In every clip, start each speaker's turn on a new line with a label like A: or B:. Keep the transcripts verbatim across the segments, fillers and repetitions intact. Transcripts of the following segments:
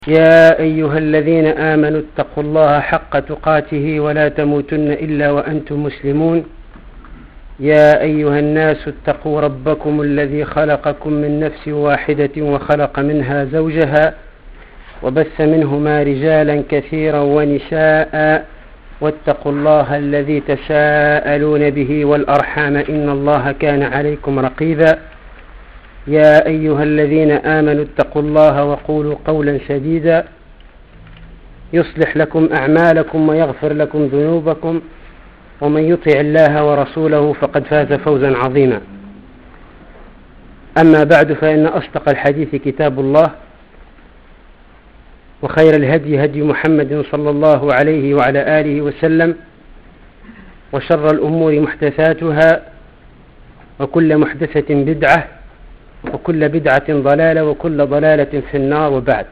A: يا أيها الذين آمنوا اتقوا الله حق تقاته ولا تموتن إلا وأنتم مسلمون. يا أيها الناس اتقوا ربكم الذي خلقكم من نفس واحدة وخلق منها زوجها وبث منهما رجالا كثيرا ونساء واتقوا الله الذي تساءلون به والأرحام إن الله كان عليكم رقيبا. يا أيها الذين آمنوا اتقوا الله وقولوا قولا سديدا يصلح لكم أعمالكم ويغفر لكم ذنوبكم ومن يطع الله ورسوله فقد فاز فوزا عظيما. أما بعد، فإن أصدق الحديث كتاب الله، وخير الهدي هدي محمد صلى الله عليه وعلى آله وسلم، وشر الأمور محدثاتها، وكل محدثة بدعة، وكل بدعة ضلالة، وكل ضلالة في النار. وبعد،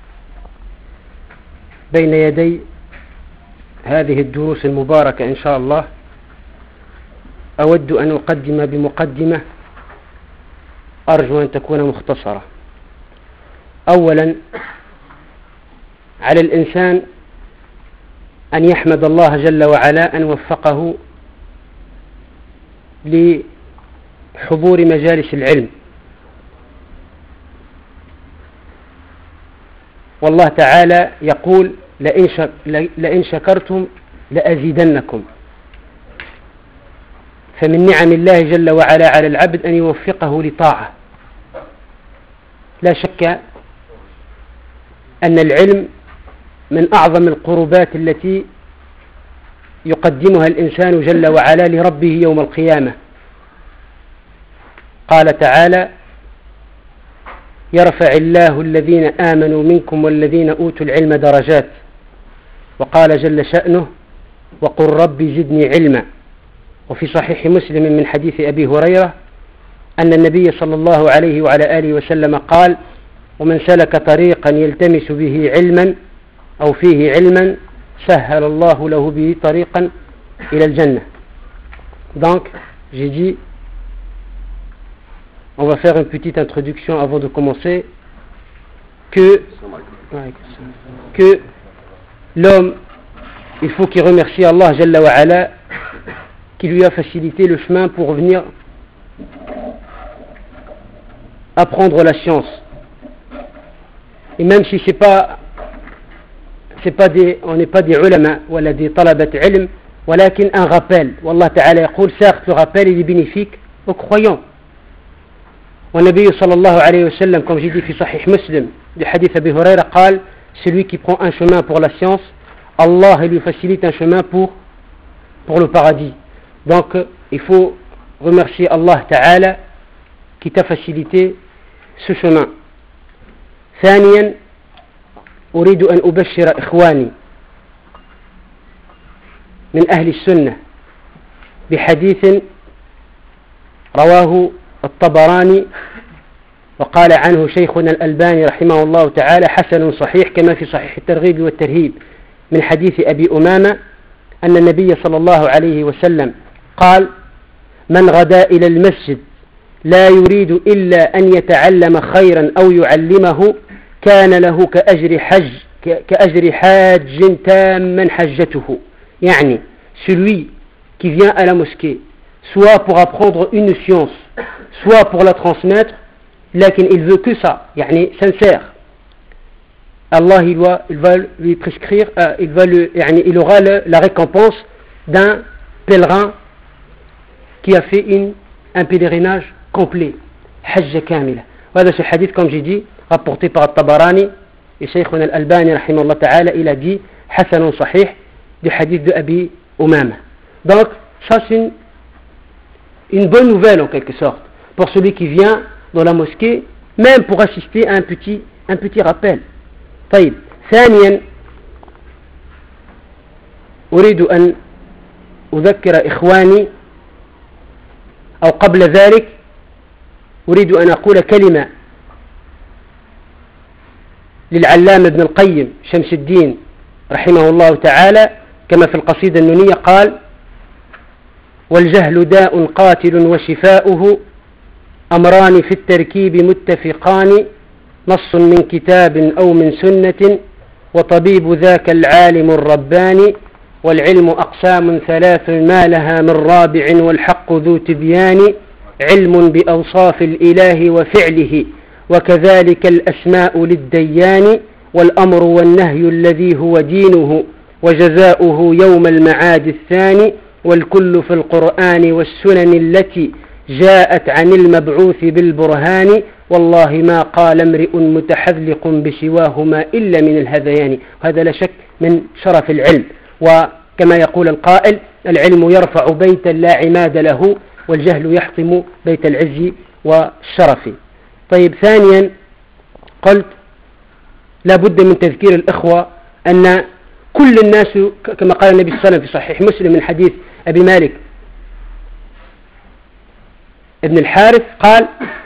A: بين يدي هذه الدروس المباركة إن شاء الله أود أن أقدم بمقدمة أرجو أن تكون مختصرة. أولا، على الإنسان أن يحمد الله جل وعلا أن وفقه لحضور مجالس العلم، والله تعالى يقول لئن شكرتم لأزيدنكم. فمن نعم الله جل وعلا على العبد أن يوفقه لطاعة. لا شك أن العلم من أعظم القربات التي يقدمها الإنسان جل وعلا لربه يوم القيامة. قال تعالى: يرفع الله الذين آمنوا منكم والذين أوتوا العلم درجات. وقال جل شأنه: وقل رب زدني علما. وفي صحيح مسلم من حديث أبي هريرة أن النبي صلى الله عليه وعلى آله وسلم قال: ومن سلك طريقا يلتمس به علما أو فيه علما سهل الله له به طريقا إلى الجنة. Donc, j'ai dit, on va faire une petite introduction avant de commencer, que, que l'homme, il faut qu'il remercie Allah Jalla wa Ala qui lui a facilité le chemin pour venir apprendre la science. Et même si c'est pas, c'est pas des, on n'est pas des ulama ou des talabat ilm, ولكن un rappel. Wallah Ta'ala يقول, certes le rappel il est bénéfique aux croyants. والنبي صلى الله عليه وسلم, comme j'ai dit في صحيح مسلم du hadith Abi Huraira, قال: celui qui prend un chemin pour la science, Allah lui facilite un chemin pour, pour le paradis. Donc il faut remercier Allah Ta'ala qui t'a facilité ce chemin. ثانيا، أريد أن أبشر إخواني من أهل السنة بحديث رواه الطبراني وقال عنه شيخنا الألباني رحمه الله تعالى حسن صحيح، كما في صحيح الترغيب والترهيب، من حديث أبي أمامة أن النبي صلى الله عليه وسلم قال: من غدا إلى المسجد لا يريد إلا أن يتعلم خيرا أو يعلمه كان له كأجر حج كأجر حاج تاما حجته. يعني celui qui vient à la mosquée soit pour apprendre une science, soit pour la transmettre, lakin il veut que ça, yani sincère. Allah il va, il va lui prescrire, euh, il, va le, yani, il aura le, la récompense d'un pèlerin qui a fait une, un pèlerinage complet. Hajj kamila. Voilà ce hadith, comme j'ai dit, rapporté par Al-Tabarani, et Shaykhuna Al-Albani rahimahullah ta'ala, il a dit Hasanun Sahih du hadith de Abi Umama. Donc ça c'est une, une bonne nouvelle en quelque sorte pour celui qui vient dans la mosquée, même pour assister à un petit, un petit rappel. طيب. ثانيا، أريد أن أذكر إخواني، أو قبل ذلك أريد أن أقول كلمة للعلامة ابن القيم شمس الدين رحمه الله تعالى، كما في القصيدة النونية قال: والجهل داء قاتل وشفاؤه أمران في التركيب متفقان نص من كتاب أو من سنة، وطبيب ذاك العالم الرباني، والعلم أقسام ثلاث ما لها من رابع، والحق ذو تبيان، علم بأوصاف الإله وفعله، وكذلك الأسماء للديان، والأمر والنهي الذي هو دينه، وجزاؤه يوم المعاد الثاني، والكل في القرآن والسنن التي جاءت عن المبعوث بالبرهان، والله ما قال امرئ متحذلق بسواهما إلا من الهذيان. وهذا لا شك من شرف العلم، وكما يقول القائل: العلم يرفع بيتا لا عماد له، والجهل يحطم بيت العز والشرف. طيب، ثانيا قلت لا بد من تذكير الإخوة أن كل الناس كما قال النبي صلى الله عليه وسلم في صحيح مسلم من حديث أبي مالك ابن الحارث قال،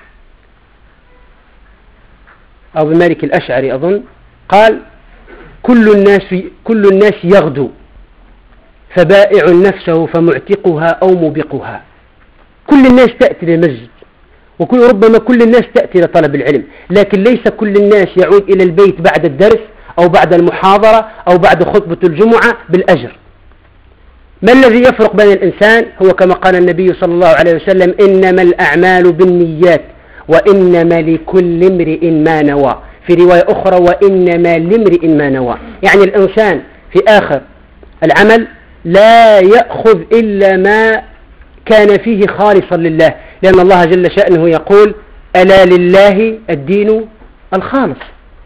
A: أو بمالك الأشعري أظن، قال: كل الناس كل الناس يغدو، فبائع نفسه فمعتقها أو موبقها. كل الناس تأتي للمسجد، وكل ربما كل الناس تأتي لطلب العلم، لكن ليس كل الناس يعود إلى البيت بعد الدرس أو بعد المحاضرة أو بعد خطبة الجمعة بالأجر. ما الذي يفرق بين الإنسان؟ هو كما قال النبي صلى الله عليه وسلم: إنما الأعمال بالنيات، وإنما لكل امرئ ما نوى. في رواية أخرى: وإنما لامرئ ما نوى. يعني الإنسان في آخر العمل لا يأخذ إلا ما كان فيه خالصا لله، لأن الله جل شأنه يقول: ألا لله الدين الخالص.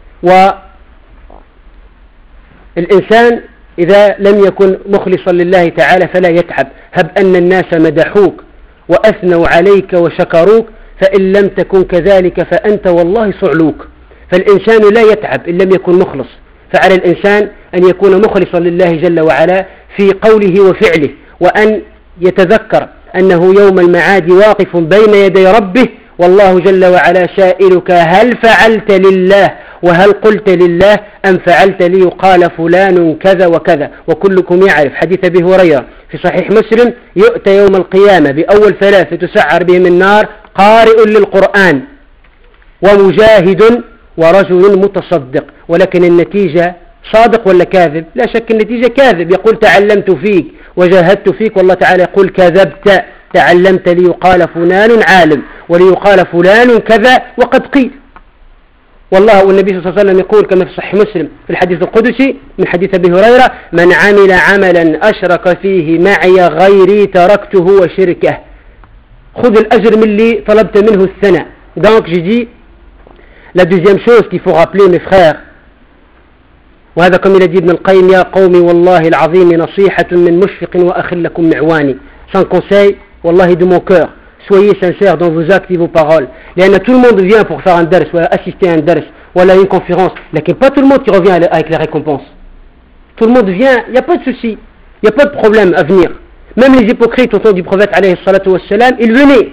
A: والإنسان إذا لم يكن مخلصا لله تعالى فلا يتعب. هب أن الناس مدحوك وأثنوا عليك وشكروك، فإن لم تكن كذلك فأنت والله صعلوك. فالإنسان لا يتعب إن لم يكن مخلص، فعلى الإنسان أن يكون مخلصا لله جل وعلا في قوله وفعله، وأن يتذكر أنه يوم المعاد واقف بين يدي ربه، والله جل وعلا سائلك: هل فعلت لله؟ وهل قلت لله؟ أم فعلت ليقال فلان كذا وكذا؟ وكلكم يعرف حديث أبي هريرة في صحيح مسلم: يؤتى يوم القيامة بأول ثلاثة تسعر بهم النار: قارئ للقرآن، ومجاهد، ورجل متصدق. ولكن النتيجة صادق ولا كاذب؟ لا شك النتيجة كاذب. يقول: تعلمت فيك وجاهدت فيك، والله تعالى يقول: كذبت، تعلمت ليقال فلان عالم، وليقال فلان كذا وقد قيل. والله والنبي صلى الله عليه وسلم يقول كما في صحيح مسلم في الحديث القدسي من حديث أبي هريرة: من عمل عملا أشرك فيه معي غيري تركته وشركه. خذ الأجر من اللي طلبت منه الثناء. Donc j'ai dit la deuxième chose qu'il faut rappeler mes frères, وهذا كما il a dit ابن القيم: يا قومي والله العظيم نصيحة من مشفق وأخ لكم معواني. Sans conseil, والله de mon cœur, soyez sincères dans vos actes et vos paroles. لأن tout le monde vient pour faire un dars, ou assister à un dars, ou à une conférence, mais pas tout le monde qui revient avec les récompenses. Tout le monde vient, il n'y a pas de souci, il n'y a pas de problème à venir. Même les hypocrites au temps du prophète alayhi salatu wassalam, ils venaient.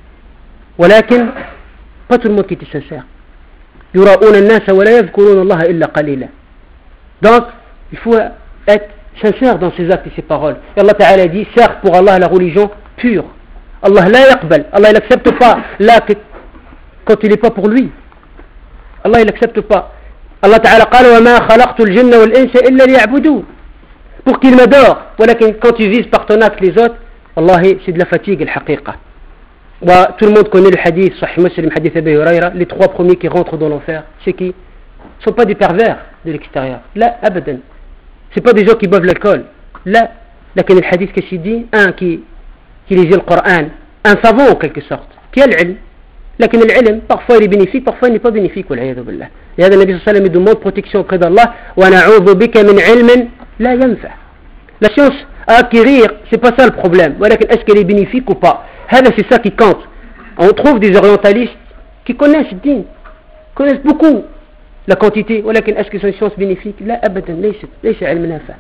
A: ولكن pas tout le monde qui était sincère. يراؤون الناس ولا يذكرون الله إلا قليلا. Donc, il faut être sincère dans ses actes et ses paroles. Et Allah Ta'ala dit: certes pour Allah la religion pure. Allah la yaqbal, Allah il n'accepte pas là quand il n'est pas pour lui. Allah il n'accepte pas. Allah Ta'ala قال: وما خلقت الجن والإنس إلا ليعبدون. Pour qu'il m'adore. ولكن quand tu vises par ton acte les autres, Allah c'est de la fatigue الحقيقة. Tout le monde connaît le hadith, Sahih Muslim, hadith Abi Huraira: les trois premiers qui rentrent dans l'enfer, c'est qui? Ce ne sont pas des pervers de l'extérieur. Là, abadan. Ce ne sont pas des gens qui boivent l'alcool. Là, là, le hadith qu'est-ce qu'il dit? Un qui, qui lisait le Coran, un savant en quelque sorte, qui a l'ilm. لكن العلم parfois il est bénéfique, parfois il n'est pas bénéfique. والعياذ بالله. لهذا النبي صلى الله عليه وسلم demande protection auprès d'Allah: ونعوذ بك من علم لا ينفع. La science à acquérir, c'est pas ça le problème. ولكن est-ce qu'elle est bénéfique ou pas? C'est ça qui compte. On trouve des orientalistes qui connaissent le din, connaissent beaucoup la quantité, ولكن est-ce que c'est une science bénéfique? لا أبدا، ليست ليس علم نافع.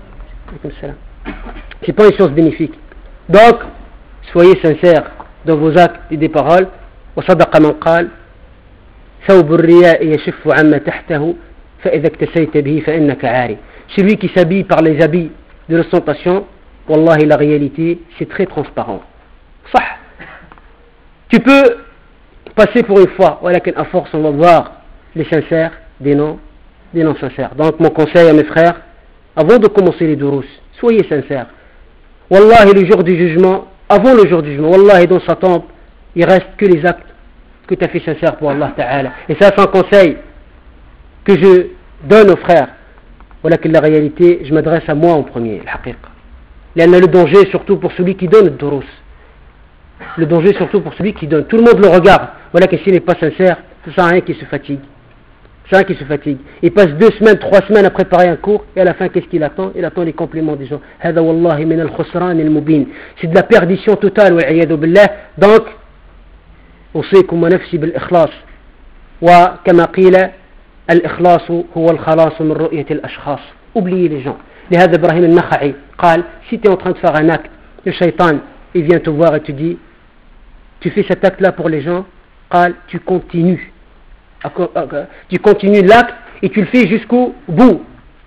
A: C'est pas une science bénéfique. Donc soyez sincères dans vos actes et des paroles. وصدق من قال: ثوب الرياء يشف عما تحته فإذا اكتسيت به فإنك عاري. Celui qui s'habille par les habits de l'ostentation, wallahi la réalité c'est très transparent. صح. Tu peux passer pour une fois, ولكن à force on va voir les sincères des non, des non sincères. Donc mon conseil à mes frères, avant de commencer les durous, soyez sincères. Wallahi, le jour du jugement, avant le jour du jugement, Wallahi, dans sa tombe, il reste que les actes que tu as fait sincères pour Allah Ta'ala. Et ça, c'est un conseil que je donne aux frères. Voilà que la réalité, je m'adresse à moi en premier, l'haqiqa. Il y en a le danger surtout pour celui qui donne le durous. Le danger surtout pour celui qui donne. Tout le monde le regarde. Voilà que s'il n'est pas sincère, ça sert à rien qu'il se fatigue. Ça sert à rien qu'il se fatigue. Il passe deux semaines, trois semaines à préparer un cours, et à la fin, qu'est-ce qu'il attend? Il attend les compliments des gens. هذا والله من الخسران المبين. C'est de la perdition totale, والعياذ بالله. Donc, أوصيكم ونفسي بالإخلاص. وكما قيل الإخلاص هو الخلاص من رؤية الأشخاص. Oubliez les gens. لهذا إبراهيم النخعي قال, si tu es en train de faire un acte, le shaitan, il vient te voir et te dit, tu fais cet acte-là pour les gens, قال, tu continues. Tu continues l'acte et tu le fais jusqu'au bout.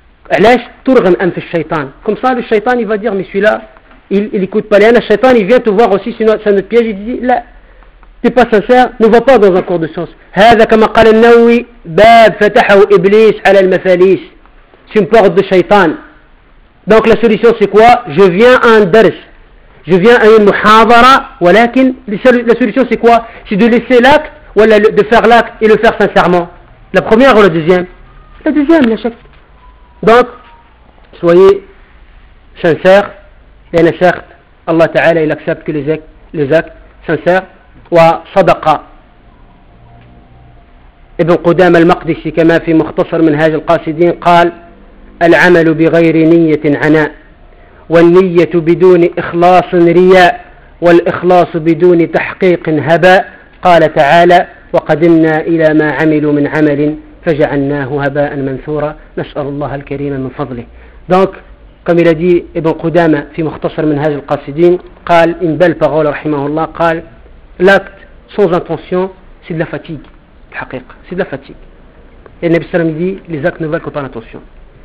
A: Comme ça, le shaitan, il va dire, mais celui-là, il n'écoute pas. Le shaitan, il vient te voir aussi, c'est notre piège, il dit, là, tu n'es pas sincère, ne va pas dans un cours de science. هذا كما قال النووي باب فتحه إبليس على المفاليس. C'est une porte de shaitan. Donc la solution c'est quoi? Je viens à un dars, je viens à une muhadara, ولكن la solution c'est quoi? C'est de laisser l'acte, ou de faire l'acte et le faire sincèrement. La première ou la deuxième? La deuxième, la chef. Donc, soyez sincères, et certes, Allah Ta'ala il accepte que les actes, les actes sincères. وصدق ابن قدامة المقدسي كما في مختصر منهاج القاصدين قال العمل بغير نية عناء والنية بدون إخلاص رياء والإخلاص بدون تحقيق هباء قال تعالى وقدمنا إلى ما عملوا من عمل فجعلناه هباء منثورا نسأل الله الكريم من فضله. Donc, comme il a dit Ibn Qudama في مختصر منهاج القاصدين قال une belle parole رحمه الله قال l'acte sans intention c'est de la fatigue, c'est de la fatigue. Et le Nabi sallam dit les actes ne valent que par l'intention.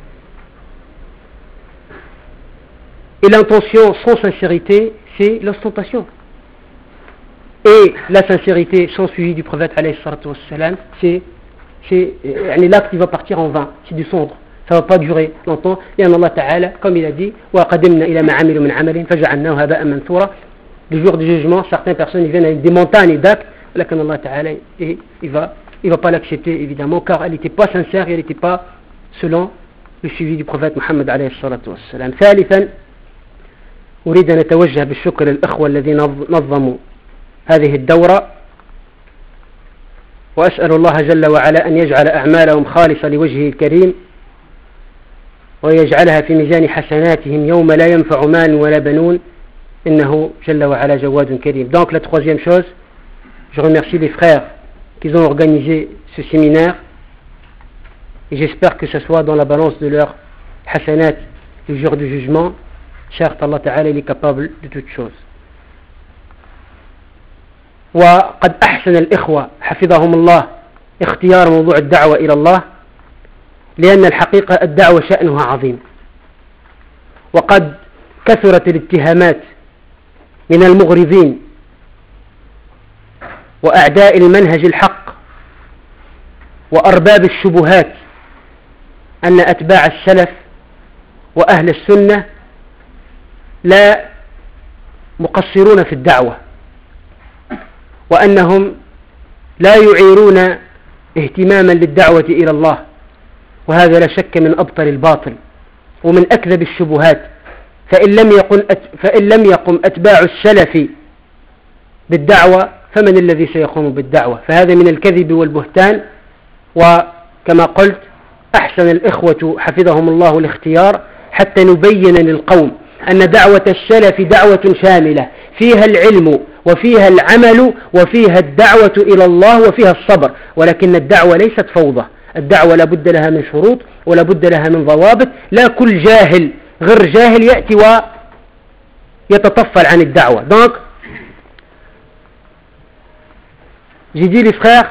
A: Et l'intention sans sincérité c'est l'ostentation. Et la sincérité sans suivi du prophète alayhi salatu wassalam, c'est, c'est l'acte qui va partir en vain, c'est du cendre, ça ne va pas durer longtemps. Et Allah Ta'ala, comme il a dit, وَقَدِمْنَا إِلَى مَا عَمِلُوا مِنْ عَمَلٍ فَجَعَلْنَاهُ هَبَاءً مَنْثُورًا. Le jour du jugement, certaines personnes ils viennent avec des montagnes d'actes, là que Allah Ta'ala, et il va, il va pas l'accepter évidemment, car elle n'était pas sincère et elle n'était pas selon le suivi du prophète Muhammad alayhi salatu wassalam. ثالثا أريد أن أتوجه بالشكر للأخوة الذين نظموا هذه الدورة وأسأل الله جل وعلا أن يجعل أعمالهم خالصة لوجهه الكريم ويجعلها في ميزان حسناتهم يوم لا ينفع مال ولا بنون إنه جل وعلا جواد كريم. Donc la troisième chose, je remercie les frères qui ont organisé ce séminaire et j'espère que ce soit dans la balance de leur hasanat le jour du jugement. Certes, Allah Ta'ala il est capable de toutes choses. وقد أحسن الإخوة حفظهم الله اختيار موضوع الدعوة إلى الله لأن الحقيقة الدعوة شأنها عظيم وقد كثرت الاتهامات من المغرضين وأعداء المنهج الحق وأرباب الشبهات أن أتباع السلف وأهل السنة لا مقصرون في الدعوة وأنهم لا يعيرون اهتماما للدعوة إلى الله وهذا لا شك من أبطل الباطل ومن أكذب الشبهات فإن لم يقم فإن لم يقم أتباع السلف بالدعوة فمن الذي سيقوم بالدعوة؟ فهذا من الكذب والبهتان. وكما قلت أحسن الإخوة حفظهم الله الاختيار حتى نبين للقوم أن دعوة السلف دعوة شاملة فيها العلم وفيها العمل وفيها الدعوة إلى الله وفيها الصبر، ولكن الدعوة ليست فوضى، الدعوة لا بد لها من شروط ولا بد لها من ضوابط. لا كل جاهل غير جاهل يأتي ويتطفل عن الدعوة. Donc j'ai dit les frères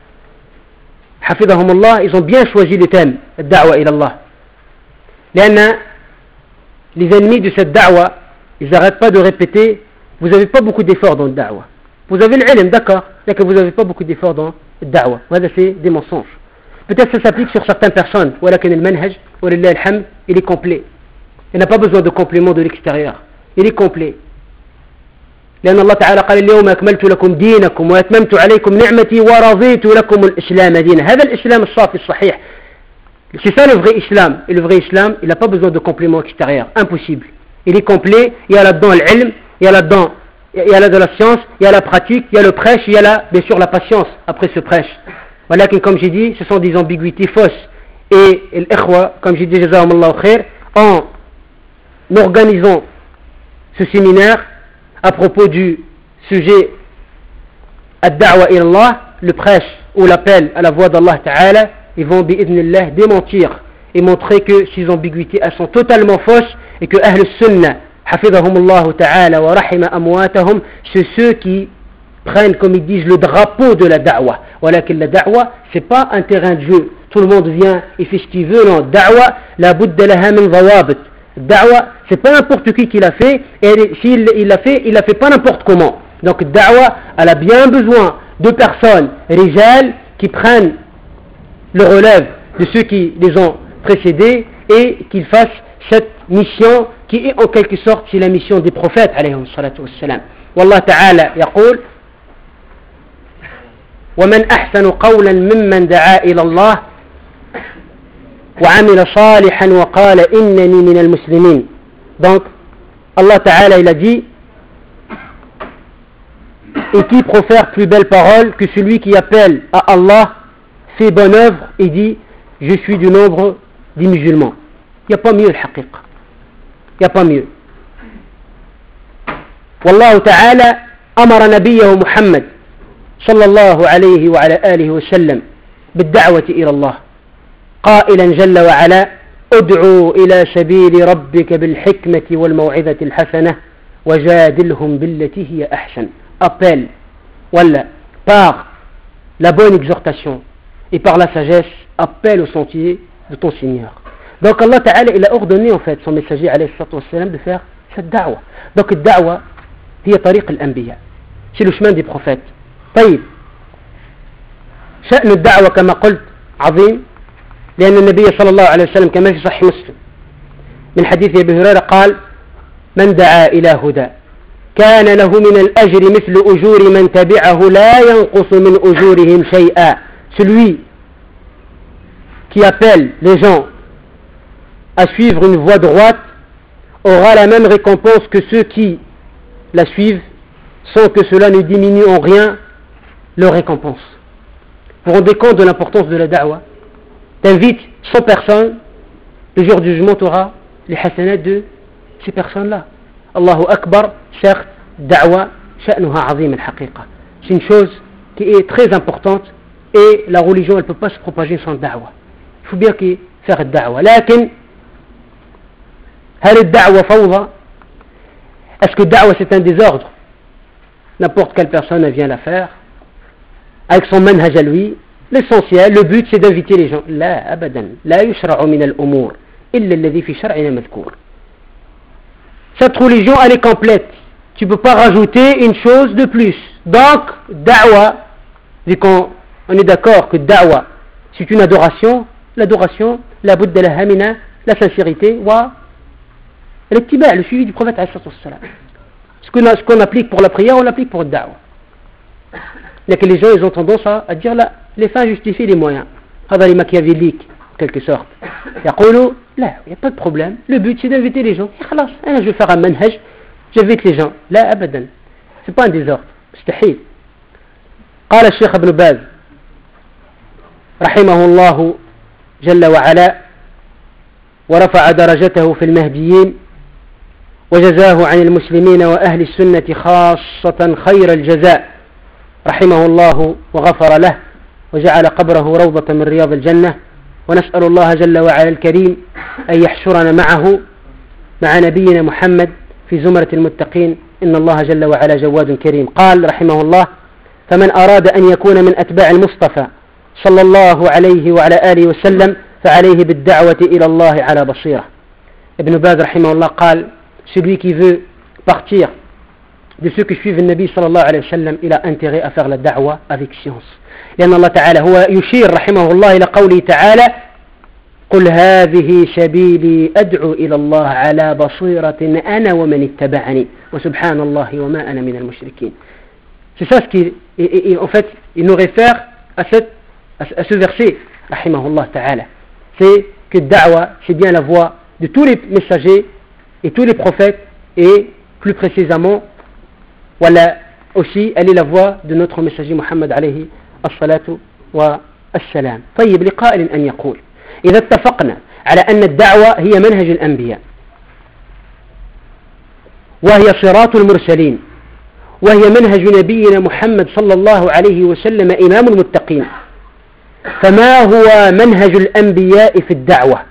A: حفظهم الله ils ont bien choisi le thème الدعوة إلى الله لأن les ennemis de cette da'wa ils n'arrêtent pas de répéter vous n'avez pas beaucoup d'efforts dans le da'wa, vous avez l'ilm d'accord, mais que vous n'avez pas beaucoup d'efforts dans le da'wa. Voilà, c'est des mensonges. peut-être ça s'applique sur certaines personnes. ولكن المنهج ولله الحمد il est complet. Il n'a pas besoin de complément de l'extérieur. Il est complet. لأن الله تعالى قال اليوم أكملت لكم دينكم وأتممت عليكم نعمتي ورضيت لكم الإسلام دينا. هذا الإسلام الصافي الصحيح. C'est ça le vrai islam. Et le vrai islam, il n'a pas besoin de complément extérieur. Impossible. Il est complet. Il y a là-dedans l'ilm, il y a là-dedans, il y a là de la science, il y a la pratique, il y a le prêche, il y a là, bien sûr, la patience après ce prêche. Voilà que, comme j'ai dit, ce sont des ambiguïtés fausses. Et l'ikhwa, comme j'ai dit, jazakumullahu khair, en organisant ce séminaire à propos du sujet ad-da'wa ila Allah, le prêche ou l'appel à la voix d'Allah Ta'ala, ils vont bi'idhnillah démentir et montrer que ces ambiguïtés elles sont totalement fausses et que Ahl Sunnah hafidhahumullah Ta'ala wa rahima amwatahum, c'est ceux qui prennent, comme ils disent, le drapeau de la da'wa. Voilà que la da'wa, c'est pas un terrain de jeu. Tout le monde vient et fait ce qu'il veut. Non, da'wa, la budda laha min dhawabit. Da'wa, c'est pas n'importe qui qui l'a fait, et s'il il l'a fait, il l'a fait pas n'importe comment. Donc da'wa, elle a bien besoin de personnes, rijal, qui prennent le relève de ceux qui les ont précédés et qu'ils fassent cette mission qui est en quelque sorte c'est la mission des prophètes alayhim salatu wassalam. Wallah ta'ala yaqul ومن أحسن قولا ممن دعا إلى الله وعمل صالحا وقال إنني من المسلمين. Donc Allah Ta'ala il a dit, et qui profère plus belle parole que celui qui appelle à Allah, fait bonne œuvre et dit je suis du nombre des musulmans. Il n'y a pas mieux le haqiq. Il n'y a pas mieux. Wallahu Ta'ala amara nabiyahu Muhammad صلى الله عليه وعلى آله وسلم بالدعوة إلى الله قائلا جل وعلا ادعوا إلى سبيل ربك بالحكمة والموعظة الحسنة وجادلهم بالتي هي أحسن. Appelle, ولا par la bonne exhortation et par la sagesse, appelle au sentier de ton Seigneur. Donc Allah Ta'ala il a ordonné en fait son messager alayhi salatu wassalam de faire cette da'wa. Donc la da'wa هي طريق الأنبياء, c'est le chemin des prophètes. طيب شأن الدعوة كما قلت عظيم, لأن النبي صلى الله عليه وسلم كما في صحيح مسلم من حديث أبي هريرة قال من دعا إلى هدى كان له من الأجر مثل أجور من تبعه لا ينقص من أجورهم شيئا. Celui qui appelle les gens à suivre une voie droite aura la même récompense que ceux qui la suivent sans que cela ne diminue en rien leur récompense. Vous vous rendez compte de l'importance de la da'wa? T'invites cent personnes, le jour du jugement tu auras les hasanats de ces personnes-là. Allahu Akbar, certes, da'wa, sha'nuha azim al-haqiqa. C'est une chose qui est très importante et la religion elle ne peut pas se propager sans da'wa. Il faut bien qu'il faire da'wa. Lakin, هل الدعوة فوضى? Est-ce que da'wa c'est un désordre? N'importe quelle personne elle vient la faire avec son manhaj à lui. L'essentiel, le but c'est d'inviter les gens. لا أبدا لا يشرع من الأمور إلا الذي في شرعنا مذكور. Cette religion elle est complète. Tu ne peux pas rajouter une chose de plus. Donc da'wa, vu qu'on on est d'accord que da'wa c'est une adoration, l'adoration la budda laha mina la sincérité wa l'ittiba', le suivi du prophète alayhi salatu wassalam. Ce qu'on, ce qu'on applique pour la prière, on l'applique pour le da'wa. Il y a que les gens ils ont tendance à, à dire là, les fins justifient les moyens. هذا les machiavéliques, en quelque sorte. يقولوا لا, il n'y a pas de problème. Le but c'est d'inviter les gens. خلاص, je vais faire un manhaj, j'invite les gens. لا أبدا. C'est pas un désordre. مستحيل. قال الشيخ ابن باز رحمه الله جل وعلا ورفع درجته في المهديين وجزاه عن المسلمين وأهل السنة خاصة خير الجزاء رحمه الله وغفر له وجعل قبره روضة من رياض الجنة. ونسأل الله جل وعلا الكريم أن يحشرنا معه مع نبينا محمد في زمرة المتقين إن الله جل وعلا جواد كريم. قال رحمه الله فمن أراد أن يكون من أتباع المصطفى صلى الله عليه وعلى آله وسلم فعليه بالدعوة إلى الله على بصيرة. Ibn Baz رحمه الله قال celui qui veut partir de ceux qui suivent le Nabi sallallahu alayhi wa sallam, il a intérêt à faire la da'wa avec science. لأن الله تعالى هو يشير رحمه الله إلى قوله تعالى قل هذه سبيلي أدعو إلى الله على بصيرة أنا ومن اتبعني وسبحان الله وما أنا من المشركين. C'est ça ce qui, et, et, en fait, il nous réfère à, cette, à ce verset, rahimahullah ta'ala. C'est que da'wa, c'est bien la voix de tous les messagers et tous les prophètes, et plus précisément, voilà, aussi, elle est la voix de notre messager Muhammad alayhi الصلاة والسلام. طيب لقائل أن يقول إذا اتفقنا على أن الدعوة هي منهج الأنبياء وهي صراط المرسلين وهي منهج نبينا محمد صلى الله عليه وسلم إمام المتقين، فما هو منهج الأنبياء في الدعوة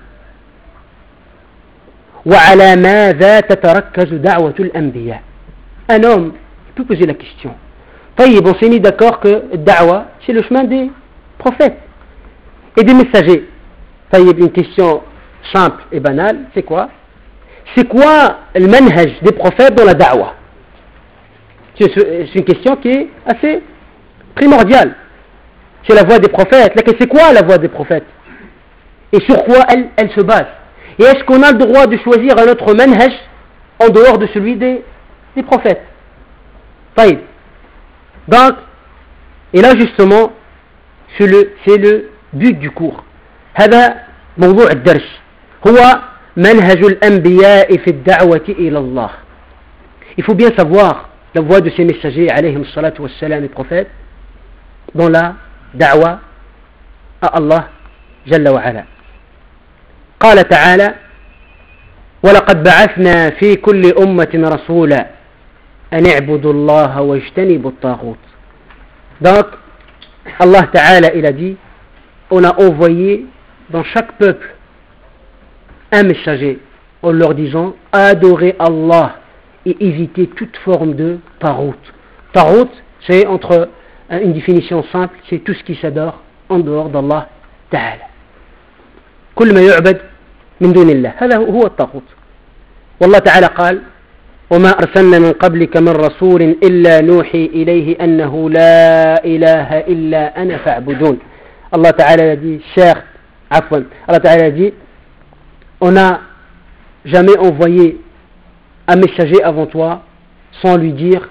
A: وعلى ماذا تتركز دعوة الأنبياء؟ Un homme peut poser la question. طيب, on s'est mis d'accord que da'wa, c'est le chemin des prophètes et des messagers. طيب, une question simple et banale, c'est quoi? C'est quoi le manhaj des prophètes dans la da'wa? C'est une question qui est assez primordiale. C'est la voix des prophètes. C'est quoi la voix des prophètes? Et sur quoi elle, elle se base? Et est-ce qu'on a le droit de choisir un autre manhaj en dehors de celui des, des prophètes? طيب. Donc, et là justement, c'est le, c'est le but du cours. هذا موضوع الدرس هو منهج الأنبياء في الدعوة إلى الله. Il faut bien savoir la voix de ces messagers عليهم الصلاة والسلام, les prophètes, dans la da'wa à Allah جل وعلا. قال تعالى ولقد بعثنا في كل أمة رسولا أن اعبدوا الله واجتنبوا الطاغوت. Donc Allah Ta'ala il a dit on a envoyé dans chaque peuple un messager en leur disant adorez Allah et évitez toute forme de tarout. Tarout, c'est entre une définition simple, c'est tout ce qui s'adore en dehors d'Allah Ta'ala. كل ما يعبد من دون الله هذا هو الطاغوت. والله تعالى قال وما أرسلنا من قبلك من رسول إلا نوحي إليه أنه لا إله إلا أنا فاعبدون. Allah Ta'ala a dit, certes, afwan, Allah Ta'ala a dit, on n'a jamais envoyé un messager avant toi sans lui dire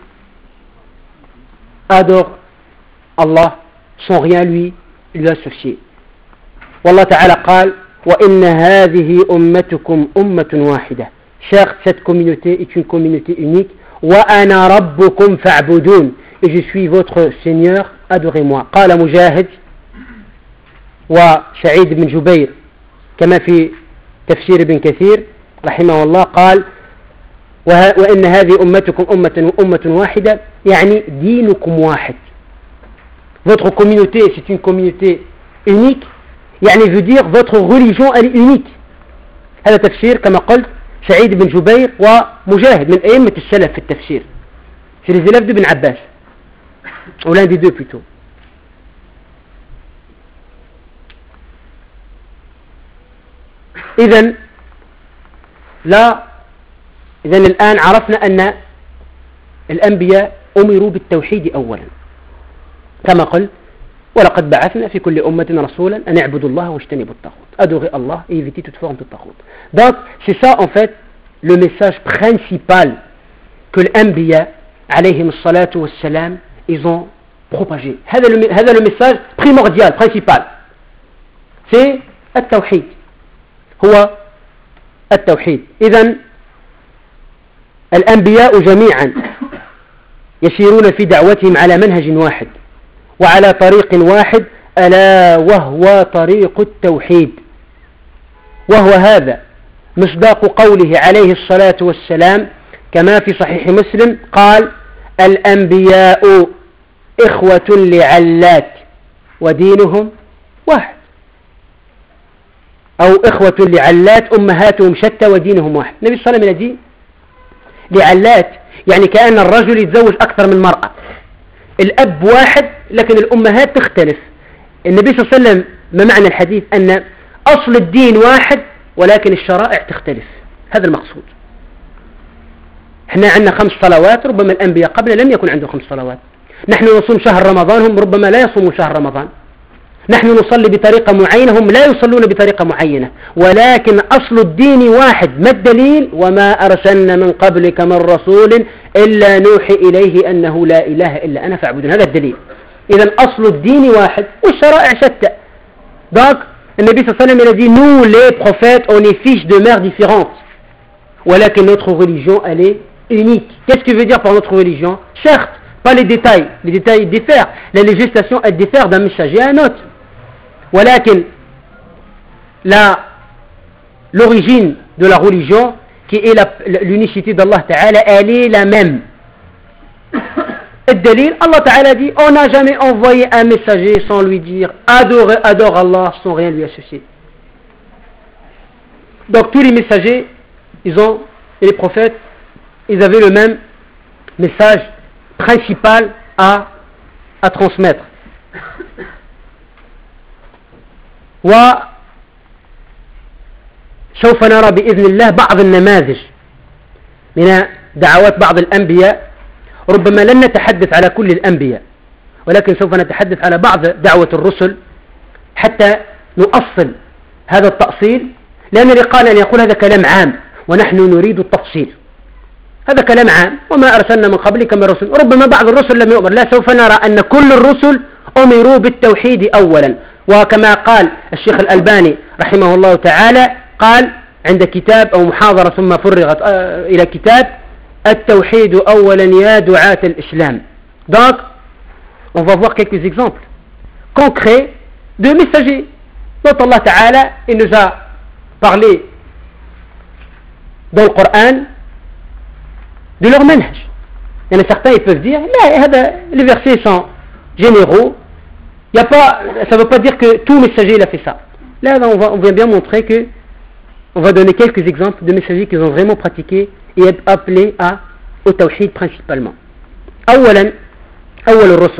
A: adore Allah sans rien lui lui associer. والله تعالى قال وإن هذه أمتكم أمة واحدة. Certes, cette communauté est une communauté unique. وأنا ربكم فاعبدون. Et je suis votre Seigneur, adorez-moi. قال مجاهد وسعيد بن جبير كما في تفسير ابن كثير رحمه الله قال وإن هذه أمتكم أمة أمة واحدة يعني دينكم واحد. Votre communauté c'est une communauté unique يعني veut dire votre religion elle est unique. هذا تفسير كما قلت سعيد بن جبير ومجاهد من أئمة السلف في التفسير. C'est les élèves d'Ibn Abbas ou l'un des deux plutôt. إذن لا إذن الآن عرفنا أن الأنبياء أمروا بالتوحيد أولا كما قلت ولقد بعثنا في كل أمة رسولا أن اعبدوا الله واجتنبوا الطاغوت. Adorer Allah et éviter toute forme de taghut. Donc c'est ça en fait le message principal que l'Anbiya alayhim salatu wassalam ils ont propagé. هذا le, هذا le message primordial, principal. C'est التوحيد. هو التوحيد. إذن الأنبياء جميعا يسيرون في دعوتهم على منهج واحد وعلى طريق واحد ألا وهو طريق التوحيد. وهو هذا مصداق قوله عليه الصلاة والسلام كما في صحيح مسلم قال الأنبياء إخوة لعلات ودينهم واحد أو إخوة لعلات أمهاتهم شتى ودينهم واحد. النبي صلى الله عليه وسلم يقول لعلات يعني كأن الرجل يتزوج أكثر من مرأة. الأب واحد لكن الأمهات تختلف. النبي صلى الله عليه وسلم ما معنى الحديث أن أصل الدين واحد ولكن الشرائع تختلف. هذا المقصود. احنا عندنا خمس صلوات، ربما الأنبياء قبل لم يكن عندهم خمس صلوات. نحن نصوم شهر رمضان، هم ربما لا يصوموا شهر رمضان. نحن نصلي بطريقة معينة، هم لا يصلون بطريقة معينة، ولكن أصل الدين واحد. ما الدليل؟ وما أرسلنا من قبلك من رسول إلا نوحي إليه أنه لا إله إلا أنا فاعبدون. هذا الدليل. إذا أصل الدين واحد والشرائع شتى. Donc النبي صلى الله عليه وسلم a dit nous les prophètes on est fiches de mères différentes, ولكن notre religion elle est unique. Qu'est-ce que veut dire par notre religion? Certes, pas les détails, les détails diffèrent, la législation elle diffère d'un messager à un autre, ولكن la l'origine de la religion qui est l'unicité d'Allah Ta'ala, elle est la même. الدليل Allah Ta'ala dit on n'a jamais envoyé un messager sans lui dire adore, adore Allah sans rien lui associer. Donc tous les messagers ils ont, et les prophètes ils avaient le même message principal à, à transmettre. وسوف نرى بإذن الله بعض النماذج من دعوات بعض الأنبياء. ربما لن نتحدث على كل الأنبياء، ولكن سوف نتحدث على بعض دعوة الرسل حتى نؤصل هذا التأصيل، لأن اللي قال أن يقول هذا كلام عام ونحن نريد التفصيل. هذا كلام عام، وما أرسلنا من قبلك من رسل. ربما بعض الرسل لم يؤمر، لا، سوف نرى أن كل الرسل أمروا بالتوحيد أولا. وكما قال الشيخ الألباني رحمه الله تعالى، قال عند كتاب أو محاضرة ثم فرغت إلى كتاب التوحيد أولا يا دعاة الإسلام. Donc, on va voir quelques exemples concrets de messagers dont Allah Ta'ala il nous a parlé dans le Coran de leur manhaj. Il y en a certains ils peuvent dire mais les versets sont généraux, il y a pas, ça ne veut pas dire que tout messager il a fait ça. Là on, va, on vient bien montrer que on va donner quelques exemples de messagers qui ont vraiment pratiqué et être appelés à au tawhid principalement. أولا أول الرسل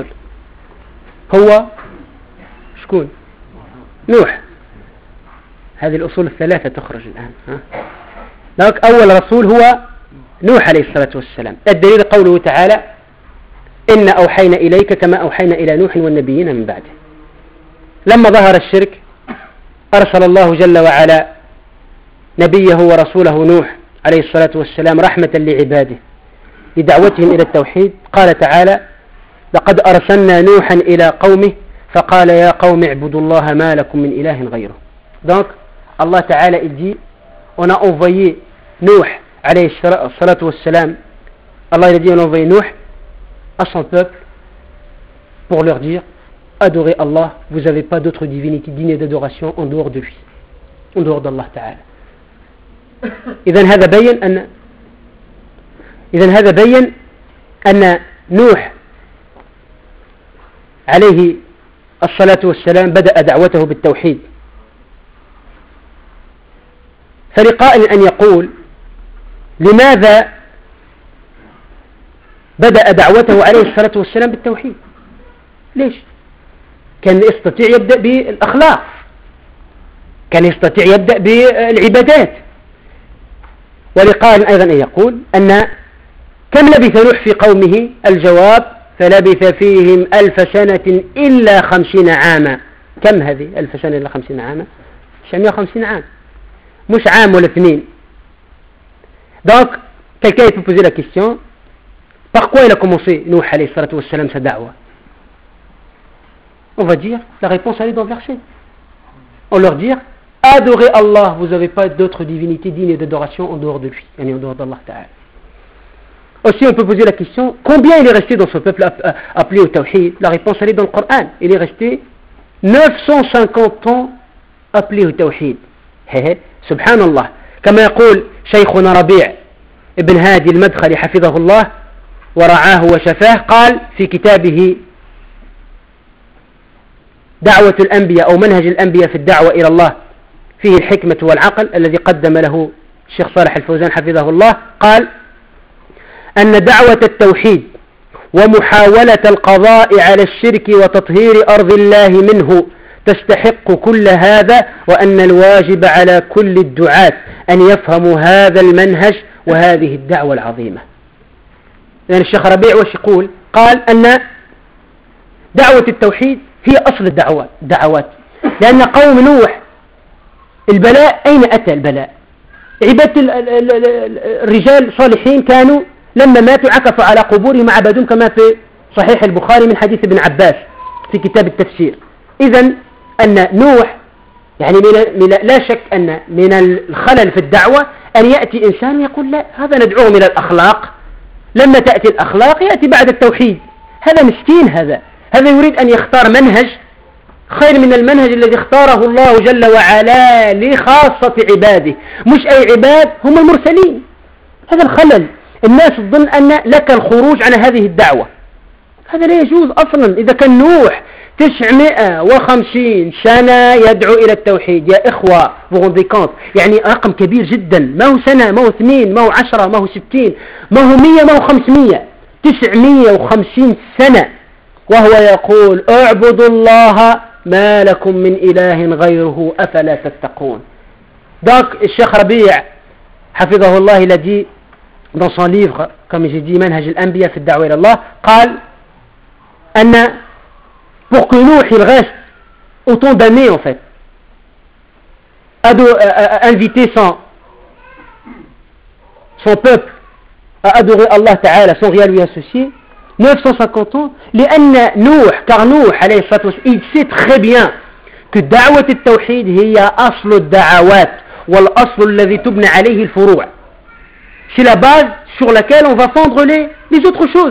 A: هو شكون؟ نوح. هذه الأصول الثلاثة تخرج الآن. ها؟ لذلك أول رسول هو نوح عليه الصلاة والسلام. الدليل قوله تعالى إن أوحينا إليك كما أوحينا إلى نوح والنبيين من بعده. لما ظهر الشرك أرسل الله جل وعلا نبيه ورسوله نوح عليه الصلاة والسلام رحمة لعباده بدعوتهم إلى التوحيد. قال تعالى لقد أرسلنا نوحا إلى قومه فقال يا قوم اعبدوا الله ما لكم من إله غيره. Donc Allah Ta'ala il dit on a envoyé Nuh alayhi salatu wassalam, Allah il a dit on a envoyé Nuh à son peuple pour leur dire adorez Allah, vous n'avez pas d'autre divinité digne d'adoration en dehors de lui, en dehors d'Allah Ta'ala. إذن هذا بين أن إذن هذا بين أن نوح عليه الصلاة والسلام بدأ دعوته بالتوحيد. فلقائل أن يقول لماذا بدأ دعوته عليه الصلاة والسلام بالتوحيد؟ ليش؟ كان يستطيع يبدأ بالأخلاق، كان يستطيع يبدأ بالعبادات. ولقائل أيضا أن يقول أن كم لبث نوح في قومه؟ الجواب فلبث فيهم ألف سنة إلا خمسين عاما. كم هذه ألف سنة إلا خمسين عاما؟ مئة وخمسين عام، مش عام ولا اثنين. Donc quelqu'un peut poser la question par quoi il a commencé Nuh alayhi salatu wassalam sa da'wa? On va dire la réponse elle est dans le verset. On leur dit adorez Allah, vous n'avez pas d'autre divinité digne d'adoration en dehors de lui, en dehors d'Allah Ta'ala. Aussi on peut poser la question combien il est resté dans ce peuple appelé au tawhid? La réponse elle est dans le Coran. Il est resté neuf cent cinquante ans appelé au tawhid. سبحان الله. كما يقول شيخنا ربيع ابن هادي المدخلي حفظه الله ورعاه وشفاه، قال في كتابه دعوة الأنبياء أو منهج الأنبياء في الدعوة إلى الله فيه الحكمة والعقل الذي قدم له الشيخ صالح الفوزان حفظه الله، قال أن دعوة التوحيد ومحاولة القضاء على الشرك وتطهير أرض الله منه تستحق كل هذا، وأن الواجب على كل الدعاة أن يفهموا هذا المنهج وهذه الدعوة العظيمة. يعني الشيخ ربيع وش يقول؟ قال أن دعوة التوحيد هي أصل الدعوات الدعوات لأن قوم نوح البلاء أين أتى البلاء؟ عبادة الرجال صالحين كانوا لما ماتوا عكفوا على قبورهم عبدون كما في صحيح البخاري من حديث ابن عباس في كتاب التفسير. إذن أن نوح يعني من من لا شك أن من الخلل في الدعوة أن يأتي إنسان يقول لا هذا ندعوه من الأخلاق، لما تأتي الأخلاق يأتي بعد التوحيد. هذا مسكين، هذا هذا يريد أن يختار منهج خير من المنهج الذي اختاره الله جل وعلا لخاصة عباده، مش أي عباد هم المرسلين. هذا الخلل. الناس تظن أن لك الخروج عن هذه الدعوة، هذا لا يجوز أصلا. إذا كان نوح تسعمائة وخمسين سنة يدعو إلى التوحيد يا إخوة فوغونديكانت، يعني رقم كبير جدا، ما هو سنة، ما هو اثنين، ما هو عشرة، ما هو ستين، ما هو مية، ما هو خمسمية، تسعمائة وخمسين سنة وهو يقول اعبدوا الله ما لكم من إله غيره أفلا تتقون. داك الشيخ ربيع حفظه الله الذي dans son livre comme j'ai dit منهج الأنبياء في الدعوة إلى الله قال أن pour que Nuh il reste autant d'années en fait à, de, à, à inviter son son peuple à adorer Allah Ta'ala sans rien lui associer neuf cent cinquante ans لأن نوح car نوح عليه الصلاة والسلام il sait très bien que دعوة التوحيد هي أصل الدعوات والأصل الذي تبنى عليه الفروع. C'est la base sur laquelle on va fondre les, les autres choses.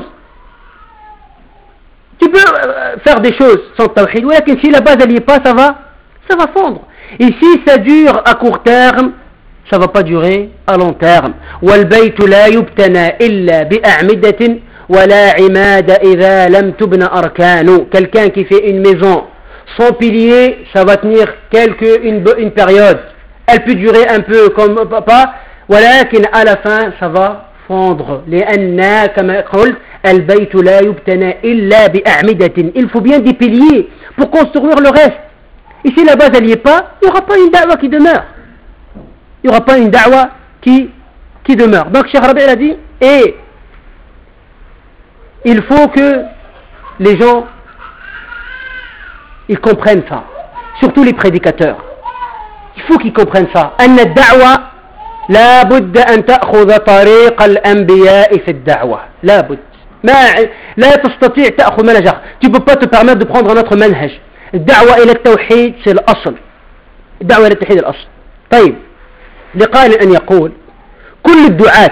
A: Tu peux euh, faire des choses sans tawhid, mais si la base elle n'y est pas, ça va, ça va fondre. Et si ça dure à court terme, ça va pas durer à long terme. والبيت لا يبتنى إلا بأعمدة ولا عماد إذا لم تبنى أركانه. Quelqu'un qui fait une maison sans pilier, ça va tenir quelque une, une période. Elle peut durer un peu comme pas. ولكن على fin ça va fondre لأن كما قلت البيت لا يبتنى إلا بأعمدة. Il faut bien des piliers pour construire le reste. Et si la base elle n'y est pas, il n'y aura pas une da'wa qui demeure. Il n'y aura pas une da'wa qui, qui demeure. Donc Cheikh Rabi' a dit, et il faut que les gens ils comprennent ça, surtout les prédicateurs. Il faut qu'ils comprennent ça. أن الدعوة لا بد أن تأخذ طريق الأنبياء في الدعوة. لا بد. ما لا تستطيع تأخذ منهج آخر. Tu peux pas te permettre de prendre un autre منهج. الدعوة إلى التوحيد c'est الأصل. الدعوة إلى التوحيد الأصل. طيب لقائل أن يقول كل الدعاة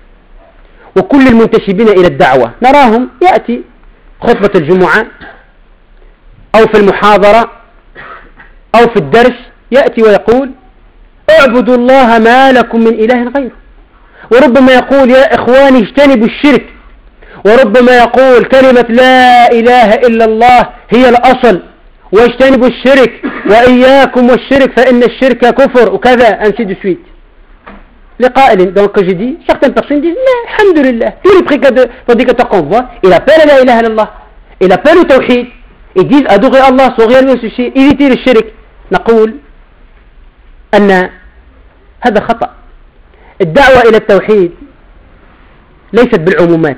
A: وكل المنتسبين إلى الدعوة نراهم يأتي خطبة الجمعة أو في المحاضرة أو في الدرس يأتي ويقول اعبدوا الله ما لكم من إله غيره. وربما يقول يا إخواني اجتنبوا الشرك. وربما يقول كلمة لا إله إلا الله هي الأصل واجتنبوا الشرك وإياكم والشرك فإن الشرك كفر وكذا ainsi de suite. لقائل donc j'ai dit certaines personnes disent mais alhamdulillah tous les prédicateurs qu'on voit ils appellent à la ilaha illallah, ils appellent au tawhid, ils disent adorer Allah sans rien lui associer, éviter le shirk. نقول أن هذا خطأ. الدعوة إلى التوحيد ليست بالعمومات.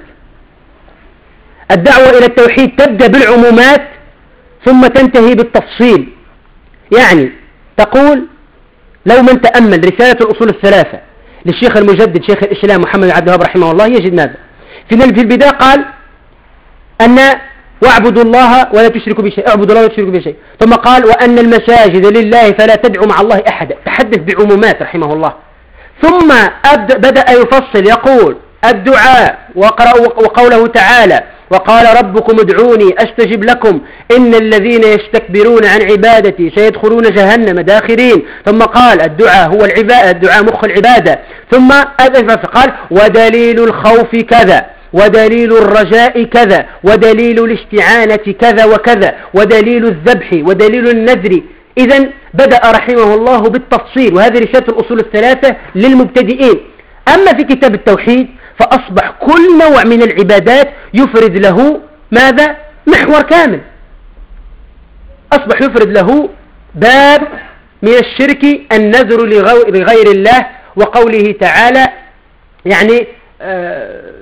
A: الدعوة إلى التوحيد تبدأ بالعمومات ثم تنتهي بالتفصيل. يعني تقول لو من تأمل رسالة الأصول الثلاثة للشيخ المجدد شيخ الإسلام محمد بن عبد الوهاب رحمه الله يجد ماذا؟ في البداية قال أن واعبدوا الله ولا تشركوا به شيء، اعبدوا الله ولا تشركوا به شيء. ثم قال وأن المساجد لله فلا تدعوا مع الله أحدا. تحدث بعمومات رحمه الله. ثم بدأ يفصل يقول الدعاء وقوله تعالى وقال ربكم ادعوني أستجب لكم إن الذين يستكبرون عن عبادتي سيدخلون جهنم داخرين. ثم قال الدعاء هو العبادة، الدعاء مخ العبادة. ثم قال ودليل الخوف كذا ودليل الرجاء كذا ودليل الاستعانة كذا وكذا ودليل الذبح ودليل النذر. إذن بدأ رحمه الله بالتفصيل، وهذه رسالة الأصول الثلاثة للمبتدئين. أما في كتاب التوحيد فأصبح كل نوع من العبادات يفرد له ماذا؟ محور كامل. أصبح يفرد له باب من الشرك النذر لغير الله، وقوله تعالى يعني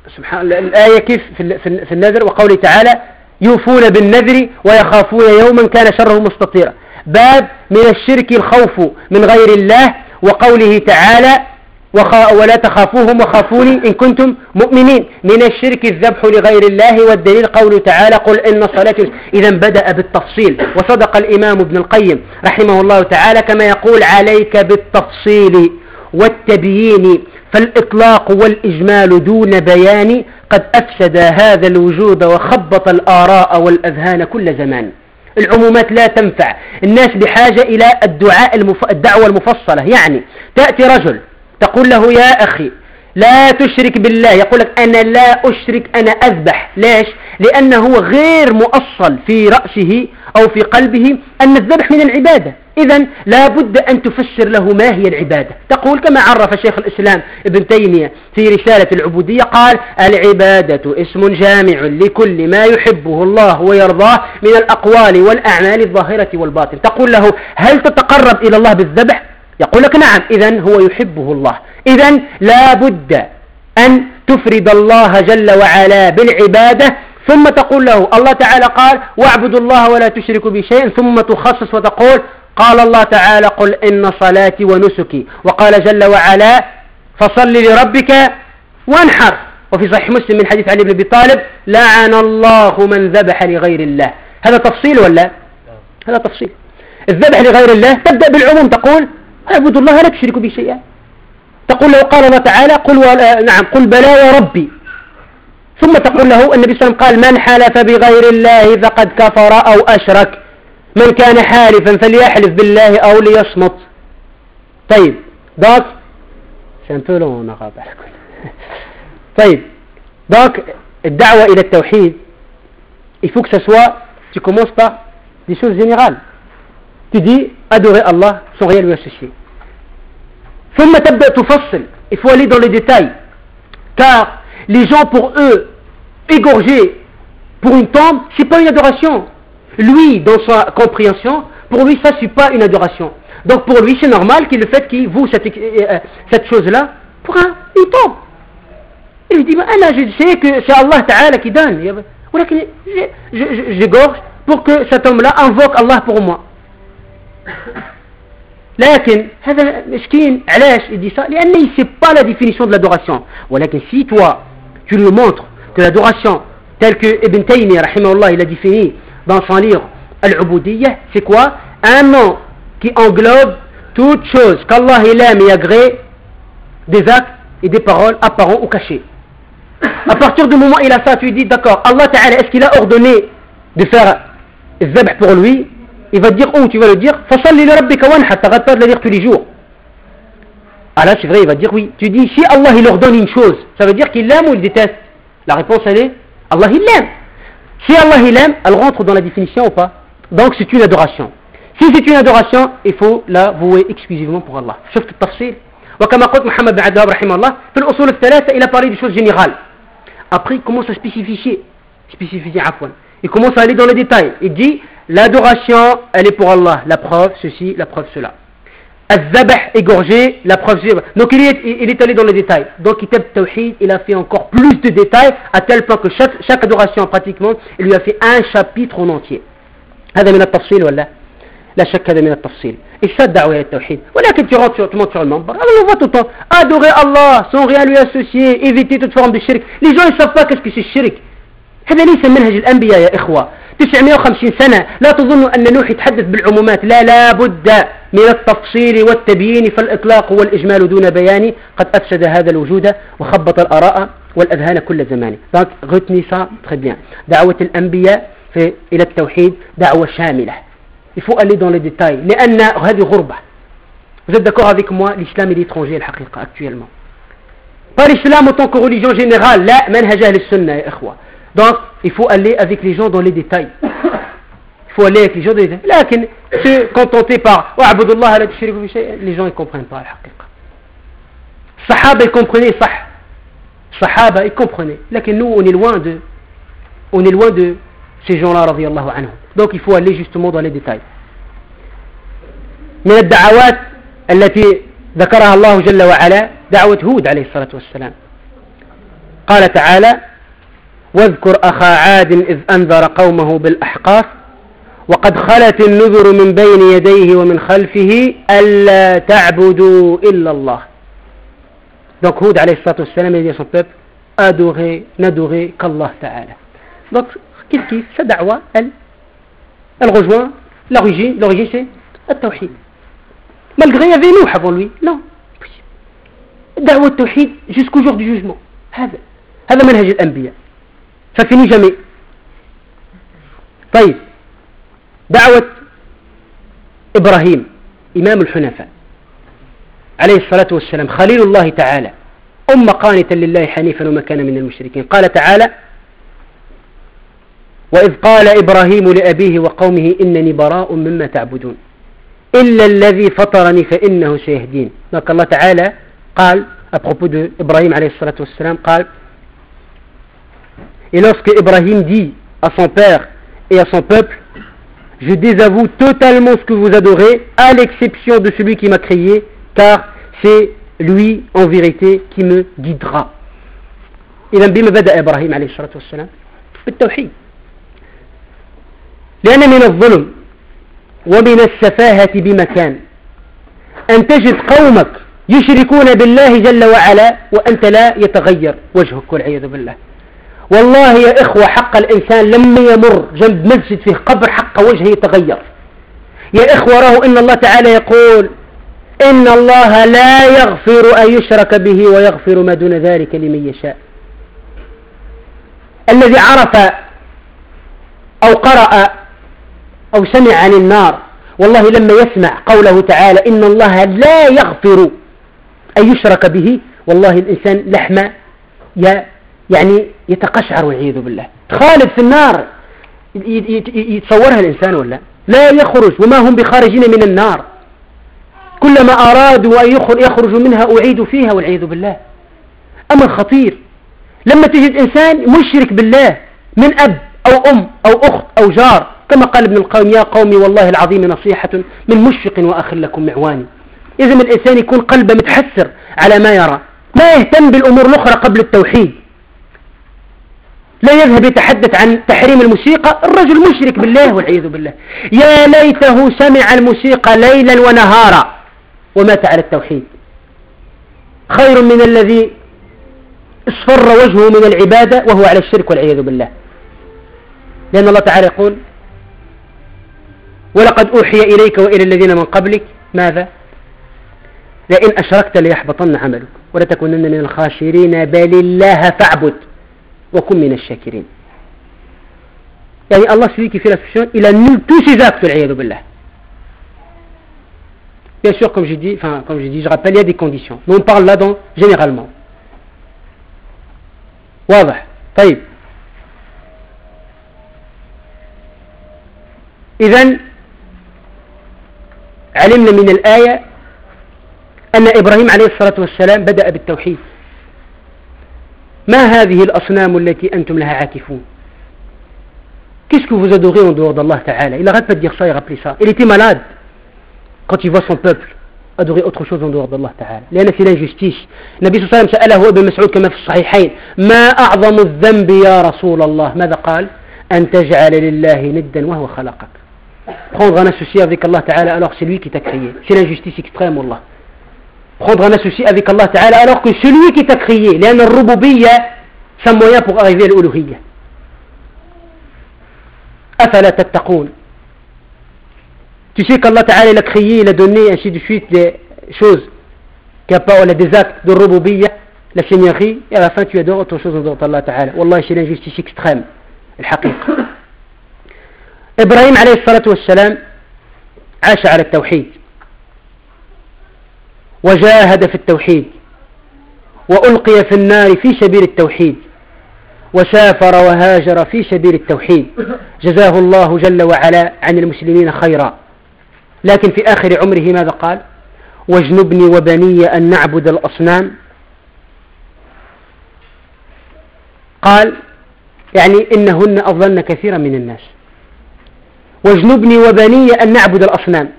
A: سبحان الله الآية كيف في النذر وقوله تعالى يوفون بالنذر ويخافون يوما كان شره مستطيرا. باب من الشرك الخوف من غير الله وقوله تعالى ولا تخافوهم وخافوني إن كنتم مؤمنين. من الشرك الذبح لغير الله والدليل قوله تعالى قل إن صلاتي. إذا بدأ بالتفصيل وصدق الإمام ابن القيم رحمه الله تعالى كما يقول عليك بالتفصيل والتبيين فالإطلاق والإجمال دون بيان قد أفسد هذا الوجود وخبط الآراء والأذهان كل زمان. العمومات لا تنفع، الناس بحاجة إلى الدعاء المف... الدعوة المفصلة. يعني تأتي رجل تقول له يا أخي لا تشرك بالله، يقول لك أنا لا أشرك أنا أذبح. ليش؟ لأنه غير مؤصل في رأسه أو في قلبه أن الذبح من العبادة. إذن لا بد أن تفسر له ما هي العبادة. تقول كما عرف شيخ الإسلام ابن تيمية في رسالة العبودية قال العبادة اسم جامع لكل ما يحبه الله ويرضاه من الأقوال والأعمال الظاهرة والباطن. تقول له هل تتقرب إلى الله بالذبح؟ يقول لك نعم. إذن هو يحبه الله. إذن لا بد أن تفرد الله جل وعلا بالعبادة ثم تقول له الله تعالى قال واعبدوا الله ولا تشركوا بشيء، ثم تخصص وتقول قال الله تعالى قل إن صلاتي ونسكي، وقال جل وعلا فصل لربك وانحر. وفي صحيح مسلم من حديث علي بن أبي طالب لعن الله من ذبح لغير الله. هذا تفصيل ولا؟ هذا تفصيل. الذبح لغير الله تبدأ بالعموم تقول اعبدوا الله لا تشركوا به شيئا. تقول له قال الله تعالى قل و... نعم قل بلى وربي، ثم تقول له النبي صلى الله عليه وسلم قال من حلف بغير الله فقد كفر أو أشرك، من كان حالفا فليحلف بالله أو ليصمت. طيب donc c'est un peu long on arabe. طيب donc الدعوة إلى التوحيد il faut que ça soit tu commences par des choses générales. Tu dis adorer Allah sans rien lui associer. ثم تبدأ تفصل. Il faut aller dans les détails car les gens pour eux égorger pour une tombe c'est pas une adoration. Lui dans sa compréhension pour lui ça c'est pas une adoration. Donc pour lui c'est normal qu'il le fait qu'il voue cette, euh, cette chose là pour un, une tombe. Il lui dit mais là je sais que c'est Allah Ta'ala qui donne, j'égorge pour que cet homme là invoque Allah pour moi. لكن هذا مسكين علاش يدي ça لأنه il sait pas la définition de l'adoration. ولكن si toi tu lui montres que l'adoration telle que Ibn Taymiyyah rahimahullah il a défini dans son livre Al-Ubudiyya, c'est quoi? Un nom qui englobe toute chose qu'Allah il aime et agrée, des actes et des paroles apparents ou cachés. À partir du moment où il a ça, tu lui dis d'accord, Allah Ta'ala est-ce qu'il a ordonné de faire le zabh pour lui? Il va te dire où? Tu vas le dire fasalli li rabbika wanhar, t'arrêtes pas de le dire tous les jours. Ah là c'est vrai, il va te dire oui. Tu dis si Allah il ordonne une chose, ça veut dire qu'il l'aime ou il déteste? La réponse elle est Allah il l'aime. Si Allah il aime, elle rentre dans la définition ou pas? Donc c'est une adoration. Si c'est une adoration, il faut la vouer exclusivement pour Allah. شفت التفصيل؟ وكما قلت محمد بن عبد الوهاب رحمه الله في الأصول الثلاثة il a parlé des choses générales. Après il commence à spécifier, spécifier عفوا. Il commence à aller dans les détails. Il dit l'adoration, elle est pour Allah. La preuve, ceci, la preuve, cela. Al-Zabah, égorgé, la preuve, cela. Donc il est, il est allé dans les détails. Donc Kitab Tawhid, il a fait encore plus de détails, à tel point que chaque, chaque adoration, pratiquement, il lui a fait un chapitre en entier. هذا من التفصيل ولا؟ لا شك هذا من التفصيل. Et ça, da'wa ila tawhid. ولكن tu rentres sur, tu montes sur le membre. Alors on voit tout le temps, adorer Allah sans rien lui associer, éviter toute forme de shirk. Les gens, ils ne savent pas qu'est-ce que c'est shirk. هذا ليس منهج الأنبياء يا إخوة. تسعمائة وخمسين سنة لا تظنوا أن نوح يتحدث بالعمومات. لا لا بد من التفصيل والتبيين فالإطلاق والإجمال دون بيان قد أفسد هذا الوجود وخبط الآراء والأذهان كل زمان. Donc retenez ça très bien. دعوة الأنبياء في إلى التوحيد دعوة شاملة. Il faut aller dans les détails لأن هذه غربة. Vous êtes d'accord avec moi? L'islam est l'étranger الحقيقة actuellement. Pas l'islam en tant que religion générale. لا منهج أهل السنة يا إخوة. Donc, il faut aller avec les gens dans les détails. Il faut aller avec les gens dans les détails. لكن se contenter par وَعْبُدُ اللَّهَ لَا تُشْرِكُوا بِهِ شَيْئًا, les gens ne comprennent pas الحقيقة. Sahaba ils comprenaient صح. Sahaba ils comprenaient. لكن nous on est loin de on est loin de ces gens-là رضي الله عنهم. Donc il faut aller justement dans les détails. من الدعوات التي ذكرها الله جل وعلا دعوة هود عليه الصلاة والسلام. قال تعالى: واذكر أخا عاد إذ أنذر قومه بالأحقاف وقد خلت النذر من بين يديه ومن خلفه ألا تعبدوا إلا الله. Donc Hud alayhi salatu wassalam a dit à son peuple: adorez, n'adorez qu'Allah Ta'ala. Donc qu'est-ce qui sa da'wa, elle, elle rejoint l'origine, l'origine c'est التوحيد. Malgré il y avait Nuh avant lui, non. دعوة التوحيد jusqu'au jour du jugement. هذا هذا منهج الأنبياء. Ça finit jamais. طيب دعوة إبراهيم إمام الحنفاء عليه الصلاة والسلام خليل الله تعالى أم قانتا لله حنيفا وما كان من المشركين. قال تعالى: وإذ قال إبراهيم لأبيه وقومه إنني براء مما تعبدون إلا الذي فطرني فإنه سيهدين. Donc Allah تعالى قال à propos de Ibrahim عليه الصلاة والسلام قال: et lorsque Ibrahim dit à son père et à son peuple: je désavoue totalement ce que vous adorez à l'exception de celui qui m'a créé, car c'est lui en vérité qui me guidera. إذا بما بدأ إبراهيم عليه الصلاة والسلام بالتوحيد، لأن من الظلم ومن السفاهة بمكان أن تجد قومك يشركون بالله جل وعلا وأنت لا يتغير وجهك والعياذ بالله. والله يا إخوة حق الإنسان لما يمر جنب مسجد فيه قبر حق وجهه يتغير. يا إخوة راهو إن الله تعالى يقول: إن الله لا يغفر أن يشرك به ويغفر ما دون ذلك لمن يشاء. الذي عرف أو قرأ أو سمع عن النار والله لما يسمع قوله تعالى: إن الله لا يغفر أن يشرك به، والله الإنسان لحمة يعني يتقشعر والعياذ بالله. خالد في النار يتصورها الإنسان ولا لا يخرج، وما هم بخارجين من النار، كلما أرادوا أن يخرجوا منها أعيدوا فيها والعياذ بالله. أمر خطير لما تجد إنسان مشرك بالله من أب أو أم أو أخت أو جار، كما قال ابن القيم: يا قومي والله العظيم نصيحة من مشفق وأخ لكم معواني. يلزم الإنسان يكون قلبه متحسر على ما يرى، ما يهتم بالأمور الأخرى قبل التوحيد، لا يذهب يتحدث عن تحريم الموسيقى. الرجل مشرك بالله والعياذ بالله. يا ليته سمع الموسيقى ليلا ونهارا ومات على التوحيد، خير من الذي اصفر وجهه من العبادة وهو على الشرك والعياذ بالله. لأن الله تعالى يقول: ولقد أوحي إليك وإلى الذين من قبلك ماذا؟ لئن أشركت ليحبطن عملك ولتكونن من الخاسرين بل الله فاعبد وكن من الشاكرين. يعني Allah, celui qui fait la soumission, il annule tous ses actes والعياذ بالله. Bien sûr, comme j'ai dit, enfin comme j'ai dit, je rappelle, il y a des conditions. Mais on parle là donc généralement. واضح. طيب. إذن علمنا من الآية أن إبراهيم عليه الصلاة والسلام بدأ بالتوحيد. ما هذه الأصنام التي أنتم لها عاكفون؟ Qu'est-ce que vous adorez en dehors d'Allah Ta'ala? Il n'arrête pas de dire ça et rappeler ça. Il était malade quand il voit son peuple adorer autre chose en dehors d'Allah Ta'ala. لأن في l'injustice. النبي صلى الله عليه وسلم سأله ابن مسعود كما في الصحيحين: ما أعظم الذنب يا رسول الله؟ ماذا قال؟ أن تجعل لله ندا وهو خلقك. Prendre un associé avec Allah Ta'ala alors c'est lui qui t'a créé. C'est l'injustice extrême, wallah. Prendre un associé avec Allah Ta'ala alors que celui qui t'a créé. لأن الربوبية c'est un moyen pour arriver à l'uluhiyya. أفلا تتقون. Tu sais qu'Allah Ta'ala l'a créé, il a donné ainsi de suite des choses qui apportent des actes de rububiyya, la seigneurie, et à la fin tu adores autre chose en dehors d'Allah Ta'ala. Wallah, c'est l'injustice extrême. الحقيقة. إبراهيم عليه الصلاة والسلام عاش على التوحيد وجاهد في التوحيد وألقي في النار في سبيل التوحيد وسافر وهاجر في سبيل التوحيد، جزاه الله جل وعلا عن المسلمين خيرا. لكن في آخر عمره ماذا قال؟ واجنبني وبني أن نعبد الأصنام. قال يعني إنهن أضلن كثيرا من الناس. واجنبني وبني أن نعبد الأصنام.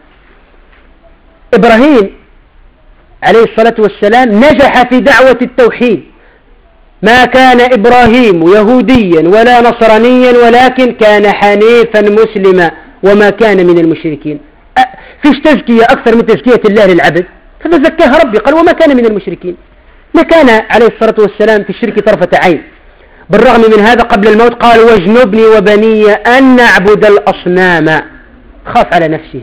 A: إبراهيم عليه الصلاة والسلام نجح في دعوة التوحيد ما كان إبراهيم يهوديا ولا نصرانيا ولكن كان حنيفا مسلما وما كان من المشركين. فيش تزكية أكثر من تزكية الله للعبد، فزكاها ربي قال وما كان من المشركين. ما كان عليه الصلاة والسلام في الشرك طرفة عين. بالرغم من هذا قبل الموت قال واجنبني وبني أن نعبد الأصنام، خاف على نفسه.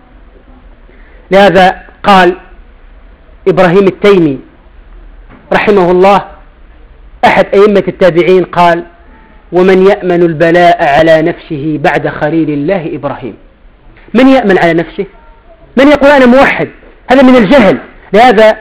A: لهذا قال إبراهيم التيمي رحمه الله أحد أئمة التابعين قال ومن يأمن البلاء على نفسه بعد خليل الله إبراهيم. من يأمن على نفسه؟ من يقول أنا موحد؟ هذا من الجهل. لهذا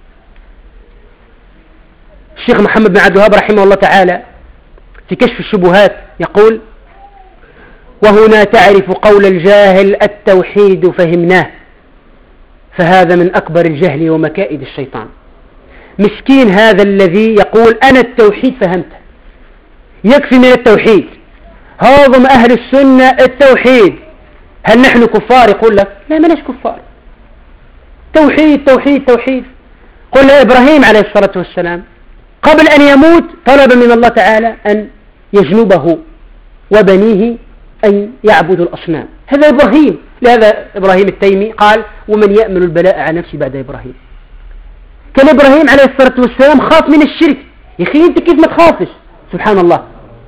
A: الشيخ محمد بن عبد الوهاب رحمه الله تعالى في كشف الشبهات يقول وهنا تعرف قول الجاهل التوحيد فهمناه، فهذا من أكبر الجهل ومكائد الشيطان. مسكين هذا الذي يقول أنا التوحيد فهمته، يكفي من التوحيد. هاضم أهل السنة التوحيد. هل نحن كفار؟ يقول لك لا مناش كفار، توحيد توحيد توحيد. قل إبراهيم عليه الصلاة والسلام قبل أن يموت طلب من الله تعالى أن يجنبه وبنيه أن يعبدوا الأصنام. هذا إبراهيم. لهذا إبراهيم التيمي قال ومن يأمن البلاء على نفسه بعد إبراهيم. كان إبراهيم عليه الصلاة والسلام خاف من الشرك. يا أخي أنت كيف ما تخافش؟ سبحان الله،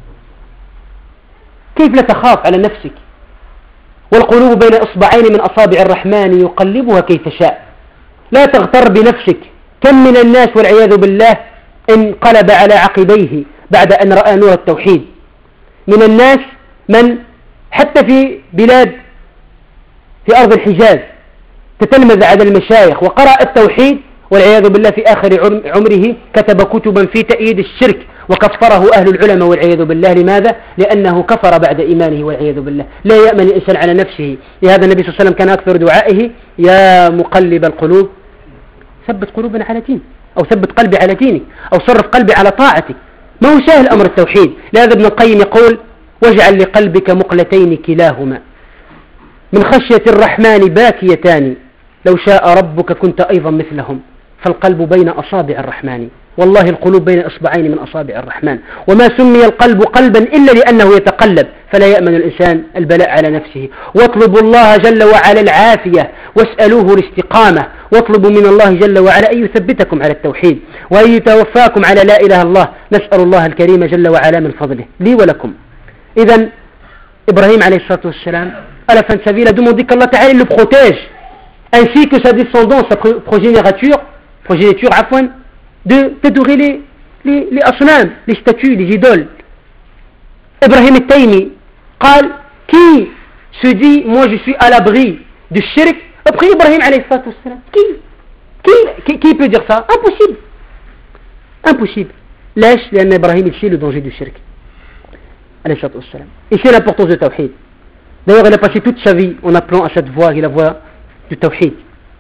A: كيف لا تخاف على نفسك؟ والقلوب بين إصبعين من أصابع الرحمن يقلبها كيف شاء. لا تغتر بنفسك. كم من الناس والعياذ بالله انقلب على عقبيه بعد أن رأى نور التوحيد. من الناس من حتى في بلاد في أرض الحجاز تتلمذ على المشايخ وقرأ التوحيد والعياذ بالله في آخر عمره كتب كتبا في تأييد الشرك وكفره أهل العلماء والعياذ بالله. لماذا؟ لأنه كفر بعد إيمانه والعياذ بالله. لا يأمن الإنسان على نفسه. لهذا النبي صلى الله عليه وسلم كان أكثر دعائه يا مقلب القلوب ثبت قلوبنا على دينك، أو ثبت قلبي على دينك، أو صرف قلبي على طاعتك. ما هو سهل أمر التوحيد. لهذا ابن القيم يقول واجعل لقلبك مقلتين كلاهما من خشية الرحمن باكيتان لو شاء ربك كنت أيضا مثلهم فالقلب بين أصابع الرحمن. والله القلوب بين إصبعين من أصابع الرحمن. وما سمي القلب قلبا إلا لأنه يتقلب. فلا يأمن الإنسان البلاء على نفسه. واطلبوا الله جل وعلا العافية واسألوه الاستقامة. واطلبوا من الله جل وعلا أن يثبتكم على التوحيد وأن يتوفاكم على لا إله الله. نسأل الله الكريم جل وعلا من فضله لي ولكم. إذن إبراهيم عليه الصلاة والسلام à la fin de sa vie, il a demandé qu'Allah Ta'ala le protège, ainsi que sa descendance, sa progéniture, progéniture afwan, de d'adorer les, les, les asnam, les statues, les idoles. Ibrahim al-Taymi, قال, qui se dit, moi je suis à l'abri du shirk, après Ibrahim alayhi salatu wassalam, qui, qui, qui, qui peut dire ça? Impossible. Impossible. Lâche, لأن Ibrahim il sait le danger du shirk. Alayhi salatu wassalam. Et c'est l'importance du tawhid. D'ailleurs, il a passé toute sa vie en appelant à cette voie, et la voie du tawhid.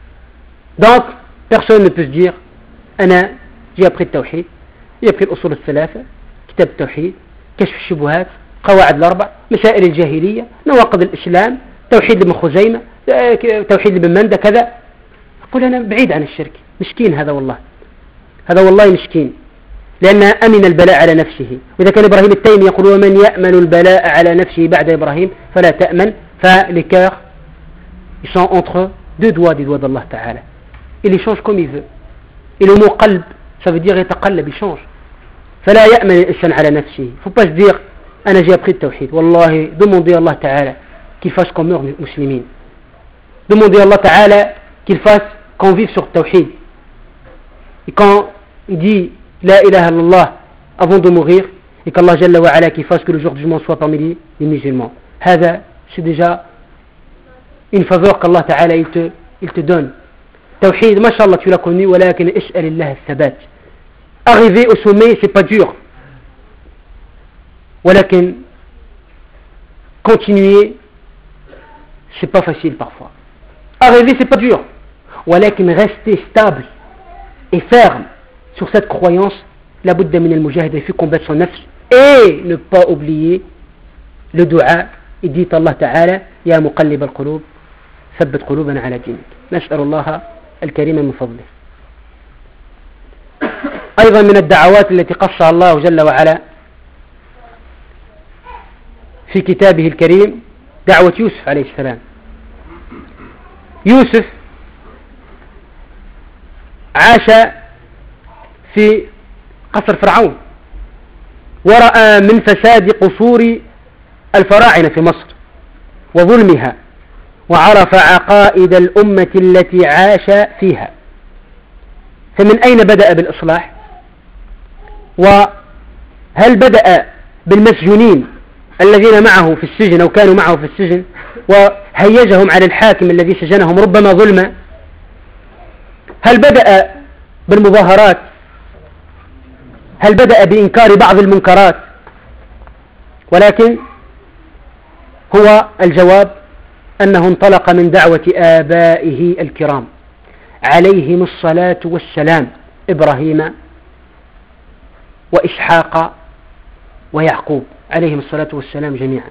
A: Donc, personne ne peut se dire, Ana, j'ai appris le tawhid, j'ai appris l'usul al-thalatha, kitab al-tawhid, kashf al-shubuhat, qawaid al-arba, masail al-jahiliya, nawaqid al-islam, tawhid ibn Khuzaymah, توحيد ابن مندة كذا. أقول أنا بعيد عن الشرك. مسكين هذا والله، هذا والله مسكين، لأن أمن البلاء على نفسه. وإذا كان إبراهيم التيمي يقول ومن يأمن البلاء على نفسه بعد إبراهيم فلا تأمن. فles cœurs ils sont entre deux doigts des doigts d'Allah Ta'ala. Il les change comme il veut. Et le mot qalb, ça veut dire يتقلب, il change. فلا يأمن الإنسان على نفسه. Il ne faut pas se dire أنا j'ai appris le tawhid. Wallahi, demandez à Allah Ta'ala qu'il fasse comme eux musulmans. Demandez à Allah Ta'ala qu'il fasse qu'on vive sur le tawhid. Et quand il dit La ilaha illallah avant de mourir, et qu'Allah Jalla wa Ala qui fasse que le jour du jugement soit parmi les, les musulmans. Hada, c'est déjà une faveur qu'Allah Ta'ala il te, il te donne. Tawhid, mashallah tu l'as connu, walakin is'alillah al-thabat. Arriver au sommet, c'est pas dur. Walakin continuer, c'est pas facile parfois. Arriver, c'est pas dur. Walakin rester stable et ferme sur cette croyance, la budda min al-mujahid, il faut combattre son nafs et ne pas oublier le dua. Il dit Allah Ta'ala Ya muqallib al-qulub thabbit qulubana ala dinik. Nas'al Allah al-karim min fadlih. أيضا من الدعوات التي قصها الله جل وعلا في كتابه الكريم دعوة يوسف عليه السلام. يوسف عاش في قصر فرعون ورأى من فساد قصور الفراعنة في مصر وظلمها، وعرف عقائد الأمة التي عاش فيها. فمن أين بدأ بالإصلاح؟ وهل بدأ بالمسجونين الذين معه في السجن أو كانوا معه في السجن وهيجهم على الحاكم الذي سجنهم ربما ظلما؟ هل بدأ بالمظاهرات؟ هل بدأ بإنكار بعض المنكرات؟ ولكن هو الجواب أنه انطلق من دعوة آبائه الكرام عليهم الصلاة والسلام، إبراهيم وإسحاق ويعقوب عليهم الصلاة والسلام جميعا.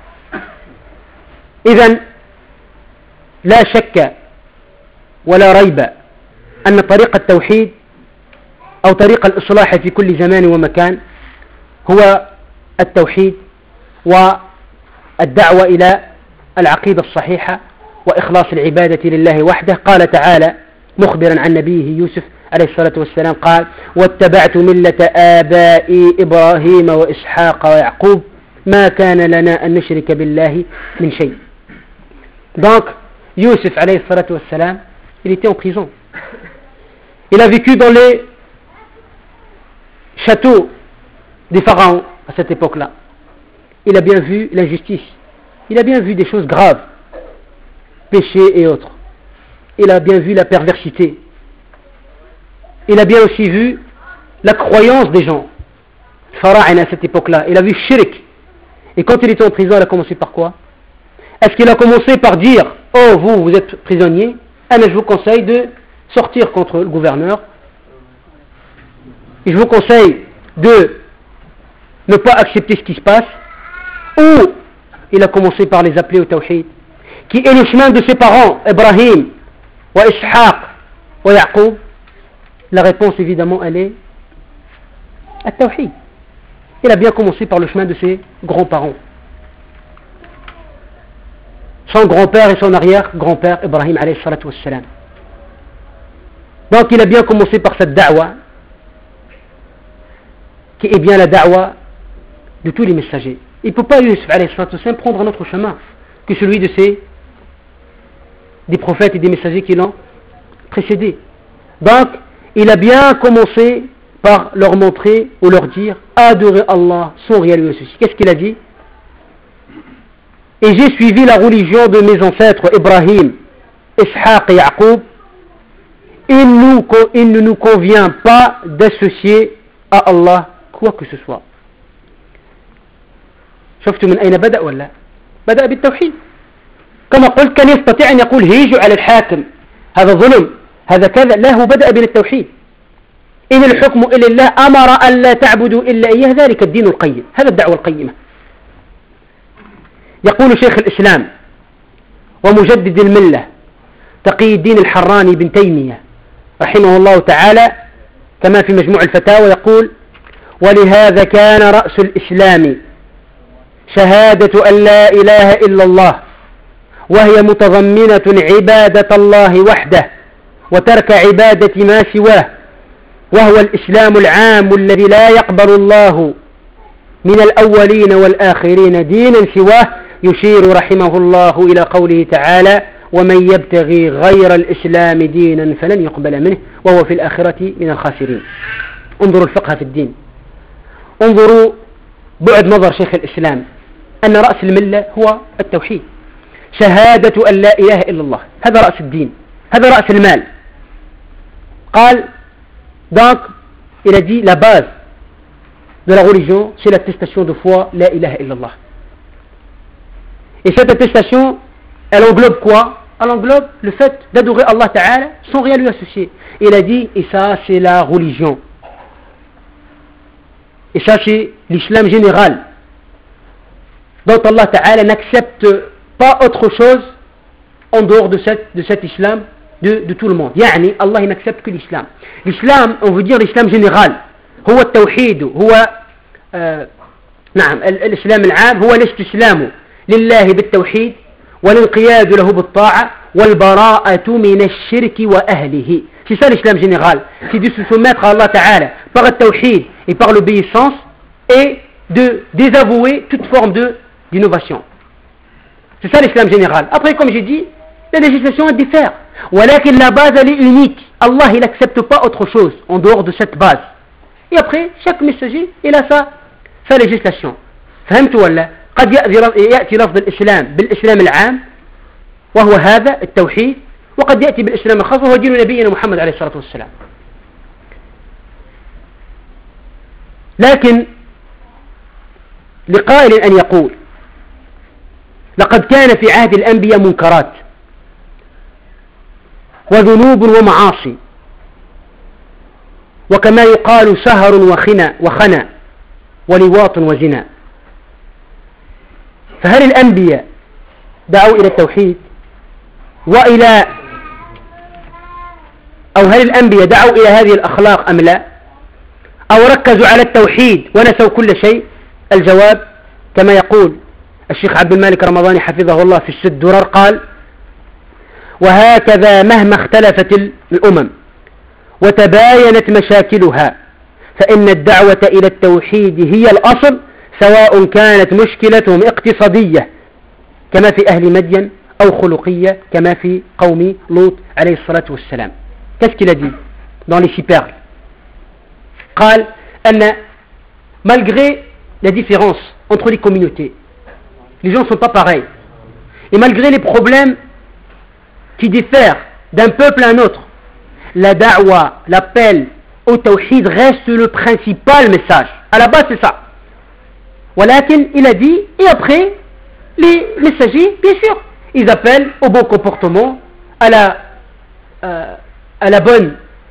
A: إذن لا شك ولا ريب أن طريق التوحيد أو طريق الإصلاح في كل زمان ومكان هو التوحيد والدعوة إلى العقيدة الصحيحة وإخلاص العبادة لله وحده. قال تعالى مخبرا عن نبيه يوسف عليه الصلاة والسلام قال: واتبعت ملة آبائي إبراهيم وإسحاق ويعقوب ما كان لنا أن نشرك بالله من شيء. Donc Youssef alayhi salatu wassalam, il était en prison. Il a vécu dans les châteaux des pharaons à cette époque-là. Il a bien vu l'injustice. Il a bien vu des choses graves, péchés et autres. Il a bien vu la perversité. Il a bien aussi vu la croyance des gens. Pharaon à cette époque-là. Il a vu shirk. Et quand il était en prison, il a commencé par quoi? Est-ce qu'il a commencé par dire: oh, vous, vous êtes prisonnier, ah, mais je vous conseille de sortir contre le gouverneur. Et je vous conseille de ne pas accepter ce qui se passe. Ou il a commencé par les appeler au tawhid, qui est le chemin de ses parents, Ibrahim, wa Ishaq, wa Yaqub. La réponse, évidemment, elle est à tawhid. Il a bien commencé par le chemin de ses grands-parents. Son grand-père et son arrière-grand-père, Ibrahim alayhi salatu wassalam. Donc il a bien commencé par cette da'wa, qui est bien la da'wa de tous les messagers. Il ne peut pas, Youssef alayhi salatu wassalam, prendre un autre chemin que celui de ces des prophètes et des messagers qui l'ont précédé. Donc il a bien commencé par leur montrer ou leur dire: adorez Allah sans rien lui associer. Qu'est-ce qu'il a dit? Et j'ai suivi la religion de mes ancêtres Ibrahim, Ishaq et Yaqub. Il, nous, il ne nous convient pas d'associer à Allah quoi que ce soit. شفتوا من أين بدأ ولا؟ بدأ بالتوحيد. كما قلت كان يستطيع أن يقول هيجوا على الحاكم هذا ظلم هذا كذا، لا، هو بدأ بالتوحيد. إن الحكم إلا الله أمر أن لا تعبدوا إلا إياه ذلك الدين القيم. هذا الدعوة القيمة. يقول شيخ الإسلام ومجدد الملة تقي الدين الحراني بن تيمية رحمه الله تعالى كما في مجموع الفتاوى، يقول: ولهذا كان رأس الإسلام شهادة أن لا إله إلا الله، وهي متضمنة عبادة الله وحده وترك عبادة ما سواه، وهو الإسلام العام الذي لا يقبل الله من الأولين والآخرين دينا سواه. يشير رحمه الله إلى قوله تعالى: ومن يبتغي غير الإسلام دينا فلن يقبل منه وهو في الآخرة من الخاسرين. انظروا الفقه في الدين، انظروا بعد نظر شيخ الإسلام أن رأس الملة هو التوحيد، شهادة أن لا إله إلا الله، هذا رأس الدين، هذا رأس المال. قال donc il a dit la base de la religion c'est l'attestation de foi la ilaha illallah. Et cette attestation elle englobe quoi? Elle englobe le fait d'adorer Allah Ta'ala sans rien lui associer. Il a dit et ça c'est la religion, et ça c'est l'islam général dont Allah Ta'ala n'accepte pas autre chose en dehors de, cette, de cet islam de, de tout le monde. يعني Allah n'accepte que l'islam. L'islam, on veut dire l'islam général. هو التوحيد هو آه نعم الإسلام العام هو الاستسلام لله بالتوحيد والانقياد له بالطاعة والبراءة من الشرك وأهله. C'est ça l'islam général. C'est de se soumettre à Allah Ta'ala par le tawhid et par l'obéissance et de désavouer toute forme de, d'innovation. C'est ça l'islam général. Après, comme j'ai dit, la législation diffère. ولكن la base elle est unique. Allah il n'accepte pas autre chose en dehors de cette base. Et après, chaque messager il a sa, sa législation. فهمتوا ولا؟ قد يأتي لفظ الإسلام بالإسلام العام وهو هذا التوحيد وقد يأتي بالإسلام الخاص وهو دين نبينا محمد عليه الصلاة والسلام. لكن لقائل أن يقول لقد كان في عهد الأنبياء منكرات وذنوب ومعاصي وكما يقال سهر وخنا وخنا ولواط وزنا. فهل الأنبياء دعوا إلى التوحيد وإلى أو هل الأنبياء دعوا إلى هذه الأخلاق أم لا؟ أو ركزوا على التوحيد ونسوا كل شيء؟ الجواب كما يقول الشيخ عبد المالك رمضاني حفظه الله في السد درر قال: وهكذا مهما اختلفت الأمم وتباينت مشاكلها فإن الدعوة إلى التوحيد هي الأصل سواء كانت مشكلتهم اقتصادية كما في أهل مدين أو خلقية كما في قوم لوط عليه الصلاة والسلام. Qu'est-ce qu'il a dit dans les Superbes? قال أن malgré la différence entre les communautés, les gens ne sont pas pareils, et malgré les problèmes qui diffèrent d'un peuple à un autre, la da'wa, l'appel au tawhid reste le principal message. À la base c'est ça. ولكن il a dit, et après les messagers bien sûr ils appellent au bon comportement, à la, euh, à la bonne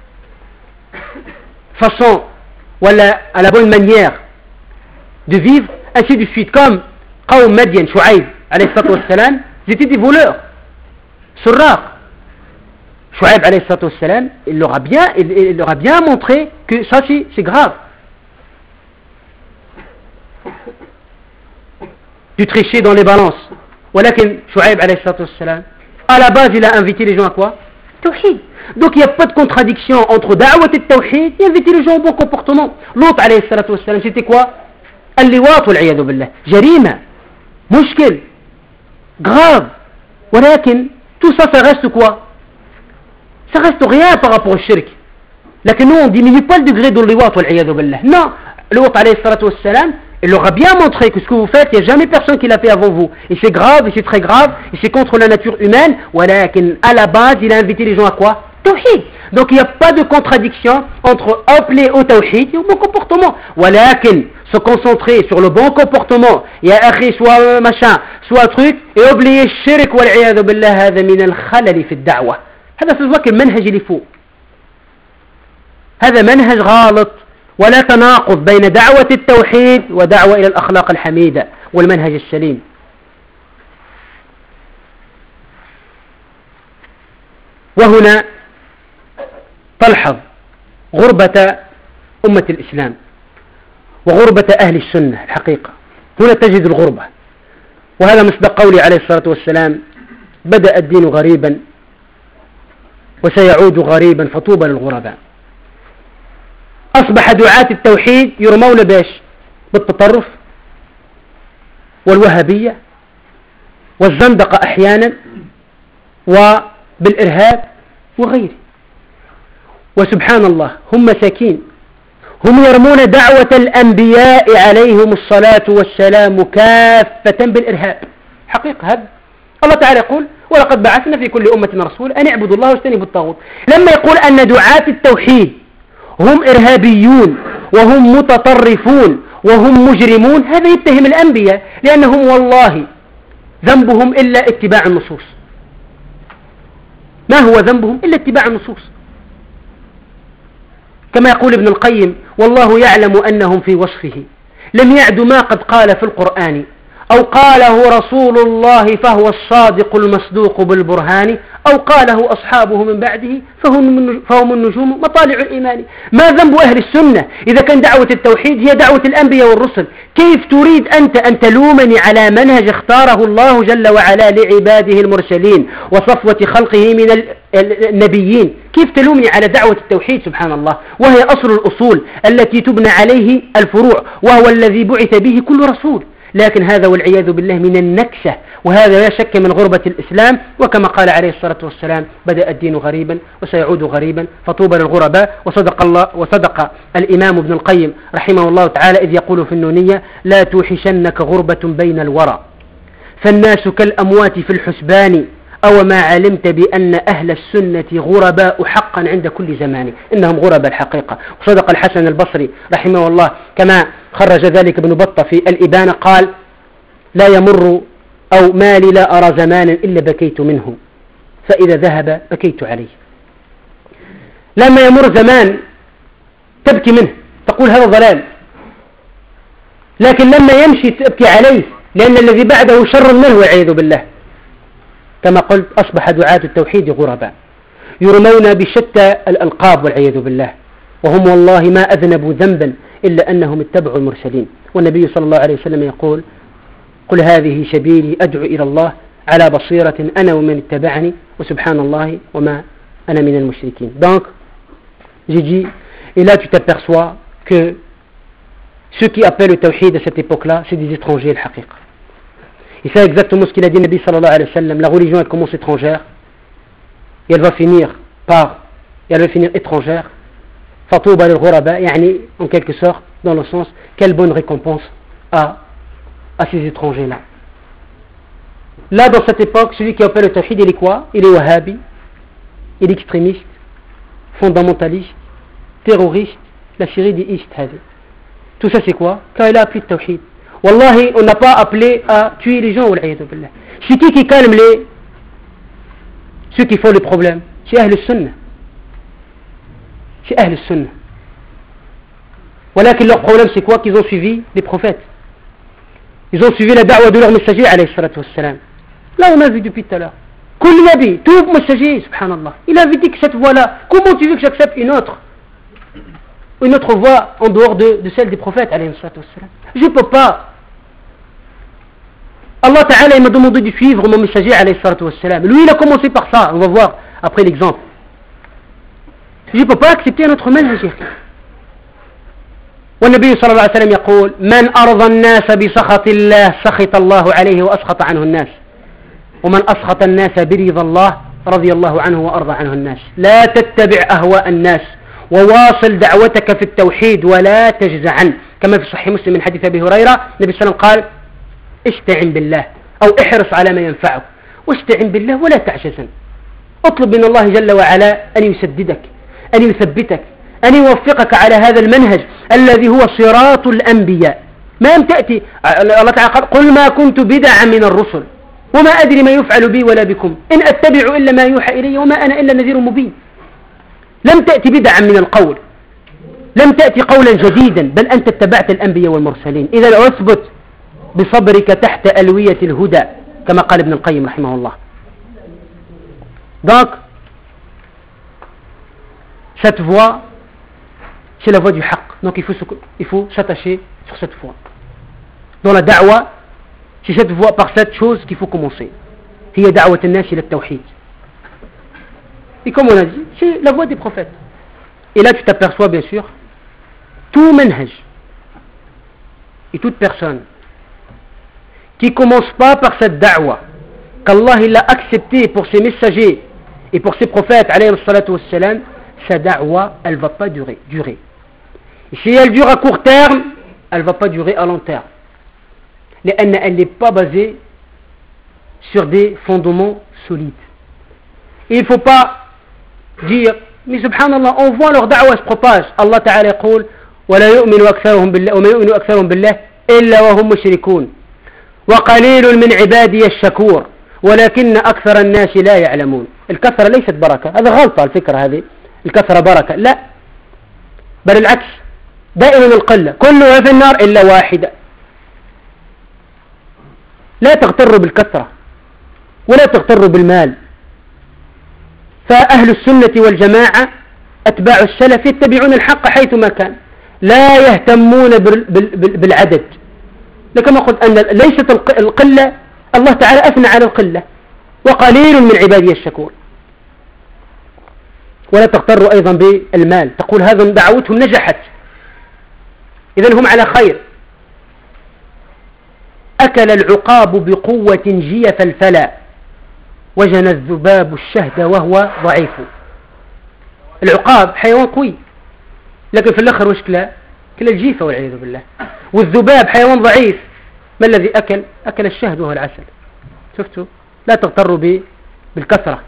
A: façon ou à la, à la bonne manière de vivre, ainsi de suite. Comme Qawm Madian, Shu'aib alayhi salatu wassalam, ils étaient des voleurs, surrars. Shu'aib alayhi salatu wassalam, il leur a bien, il, il leur a bien montré que ça c'est, c'est grave. Du tricher dans les balances. ولكن Shu'aib alayhi salatu wassalam, à la base il a invité les gens à quoi? Tawhid. Donc il n'y a pas de contradiction entre da'wat et tawhid et inviter les gens au bon comportement. L'autre alayhi salatu wassalam, c'était quoi? Al-liwat wal iyadu billah. Jarima, mushkil, grave. ولكن tout ça, ça reste quoi? Ça reste rien par rapport au shirk. لكن nous on diminue pas le degré de liwat wal iyadu billah. Non, l'autre alayhi salatu wassalam, il leur a bien montré que ce que vous faites, il n'y a jamais personne qui l'a fait avant vous. Et c'est grave, et c'est très grave, et c'est contre la nature humaine. ولكن à la base, il a invité les gens à quoi? Tawhid. Donc il n'y a pas de contradiction entre appeler au tawhid et au bon comportement. ولكن se concentrer sur le bon comportement, يا أخي soit machin, soit truc, et oublier الشرك والعياذ بالله, هذا من الخلل في الدعوة. هذا في الواقع المنهج اللي فوق. هذا منهج غلط. ولا تناقض بين دعوة التوحيد ودعوة إلى الأخلاق الحميدة والمنهج السليم. وهنا تلحظ غربة أمة الإسلام وغربة أهل السنة الحقيقة. هنا تجد الغربة، وهذا مصداق قوله عليه الصلاة والسلام: بدأ الدين غريبا وسيعود غريبا فطوبى للغرباء. أصبح دعاة التوحيد يرمون باش بالتطرف والوهابية والزندقة أحيانا وبالإرهاب وغيره. وسبحان الله هم مساكين، هم يرمون دعوة الأنبياء عليهم الصلاة والسلام كافة بالإرهاب. حقيقة هذا الله تعالى يقول: ولقد بعثنا في كل أمة رسول أن اعبدوا الله واجتنبوا الطاغوت. لما يقول أن دعاة التوحيد هم إرهابيون وهم متطرفون وهم مجرمون، هذا يتهم الأنبياء، لأنهم والله ذنبهم إلا اتباع النصوص. ما هو ذنبهم إلا اتباع النصوص؟ كما يقول ابن القيم: والله يعلم أنهم في وصفه لم يعدوا ما قد قال في القرآن: أو قاله رسول الله فهو الصادق المصدوق بالبرهان، أو قاله أصحابه من بعده فهم النجوم مطالع الإيمان. ما ذنب أهل السنة إذا كان دعوة التوحيد هي دعوة الأنبياء والرسل؟ كيف تريد أنت أن تلومني على منهج اختاره الله جل وعلا لعباده المرسلين وصفوة خلقه من النبيين؟ كيف تلومني على دعوة التوحيد؟ سبحان الله، وهي أصل الأصول التي تبنى عليه الفروع، وهو الذي بعث به كل رسول. لكن هذا والعياذ بالله من النكسة، وهذا لا شك من غربة الإسلام. وكما قال عليه الصلاة والسلام: بدأ الدين غريبا وسيعود غريبا فطوبى للغرباء. وصدق الله وصدق الإمام ابن القيم رحمه الله تعالى إذ يقول في النونية: لا توحشنك غربة بين الورى فالناس كالأموات في الحسبان، أو ما علمت بأن أهل السنة غرباء حقا عند كل زمان. إنهم غرباء الحقيقة. وصدق الحسن البصري رحمه الله كما خرج ذلك ابن بطة في الإبانة قال: لا يمر أو مالي لا أرى زمانا إلا بكيت منه، فإذا ذهب بكيت عليه. لما يمر زمان تبكي منه، تقول هذا ضلال، لكن لما يمشي تبكي عليه، لأن الذي بعده شر منه والعياذ بالله. كما قلت: أصبح دعاة التوحيد غرباء يرمون بشتى الألقاب والعياذ بالله، وهم والله ما أذنبوا ذنبا إلا أنهم اتبعوا المرسلين. والنبي صلى الله عليه وسلم يقول: قل هذه سبيلي أدعو إلى الله على بصيرة أنا ومن اتبعني وسبحان الله وما أنا من المشركين. Donc, j'ai dit, et là tu t'aperçois que ceux qui appellent le tawhid à cette époque-là, c'est des étrangers, le haqiq. Et c'est exactement ce qu'il a dit le Nabi sallallahu alayhi wa sallam: la religion elle commence étrangère et elle va finir par, et elle va finir étrangère. Fatouba al-ghuraba, yani en quelque sorte, dans le sens, quelle bonne récompense à, à ces étrangers-là. Là, dans cette époque, celui qui appelle le tawhid, il est quoi? Il est wahhabi, il est extrémiste, fondamentaliste, terroriste, la Syrie des East. Tout ça c'est quoi? Quand il a appelé le tawhid. Wallahi, on n'a pas appelé à tuer les gens. C'est qui qui calme les ceux qui font les problèmes? C'est Ahl al-Sunnah. C'est Ahl al-Sunnah. Voilà que leur problème c'est quoi? Qu'ils ont suivi les prophètes. Ils ont suivi la da'wah de leur messager alayhi salatu wassalam. Là on a vu depuis tout à l'heure. Kul nabi, tout messager, subhanallah. Il avait dit que cette voie-là, comment tu veux que j'accepte une autre? Une autre voie en dehors de, de celle des prophètes alayhi salatu wassalam? Je ne peux pas. Allah Ta'ala m'a demandé de suivre mon messager alayhi salatu wassalam. Lui il a commencé par ça, on va voir après l'exemple. Je ne peux pas accepter notre manhaj. والنبي صلى الله عليه وسلم يقول: من أرضى الناس بسخط الله سخط الله عليه وأسخط عنه الناس، ومن أسخط الناس برضا الله رضي الله عنه وأرضى عنه الناس. لا تتبع أهواء الناس وواصل دعوتك في التوحيد ولا تجزعن، كما في صحيح مسلم من حديث أبي هريرة النبي صلى الله عليه وسلم قال: استعن بالله أو احرص على ما ينفعك واستعن بالله ولا تعجزن. اطلب من الله جل وعلا أن يسددك، أن يثبتك، أن يوفقك على هذا المنهج الذي هو صراط الأنبياء. ما لم تأتي الله تعالى قال: قل ما كنت بدعا من الرسل وما أدري ما يفعل بي ولا بكم إن أتبع إلا ما يوحى إلي وما أنا إلا نذير مبين. لم تأتي بدعا من القول، لم تأتي قولا جديدا، بل أنت اتبعت الأنبياء والمرسلين. إذا أثبت بصبرك تحت ألوية الهدى كما قال ابن القيم رحمه الله. Donc cette voie c'est la voie du haqq, donc il faut, il faut s'attacher sur cette voie. Dans la da'wa, c'est cette voie, par cette chose qu'il faut commencer. هي دعوة الناس إلى التوحيد. Et comme on a dit, c'est la voie des prophètes. Et là tu t'aperçois bien sûr, tout manhaj et toute personne qui commence pas par cette da'wa qu'Allah il a accepté pour ses messagers et pour ses prophètes alayhi salatu wassalam, sa da'wa elle va pas durer, durer. Et si elle dure à court terme, elle va pas durer à long terme. لأن elle n'est pas basée sur des fondements solides. Et il ne faut pas dire, mais subhanallah, on voit leur da'wa se propage. Allah Ta'ala يقول: ولا يؤمن أكثرهم بالله وما يؤمن أكثرهم بالله إلا وهم مشركون وقليل من عبادي الشكور ولكن أكثر الناس لا يعلمون. الكثرة ليست بركة، هذا غلطة الفكرة هذه، الكثرة بركة، لا، بل العكس، دائما القلة، كلها في النار إلا واحدة. لا تغتروا بالكثرة ولا تغتروا بالمال. فأهل السنة والجماعة أتباع السلف يتبعون الحق حيثما كان، لا يهتمون بالعدد. لكما قلت أن ليست القلة، الله تعالى أثنى على القلة، وقليل من عبادي الشكور. ولا تغتروا أيضا بالمال، تقول هذا دعوتهم نجحت إذن هم على خير. أكل العقاب بقوة جيف الفلا، وجن الذباب الشهد وهو ضعيف. العقاب حيوان قوي، لكن في الآخر وش كلا؟ كلا الجيفة والعياذ بالله. والذباب حيوان ضعيف، ما الذي أكل؟ أكل الشهد وهو العسل. شفتوا؟ لا تغتروا بالكثرة،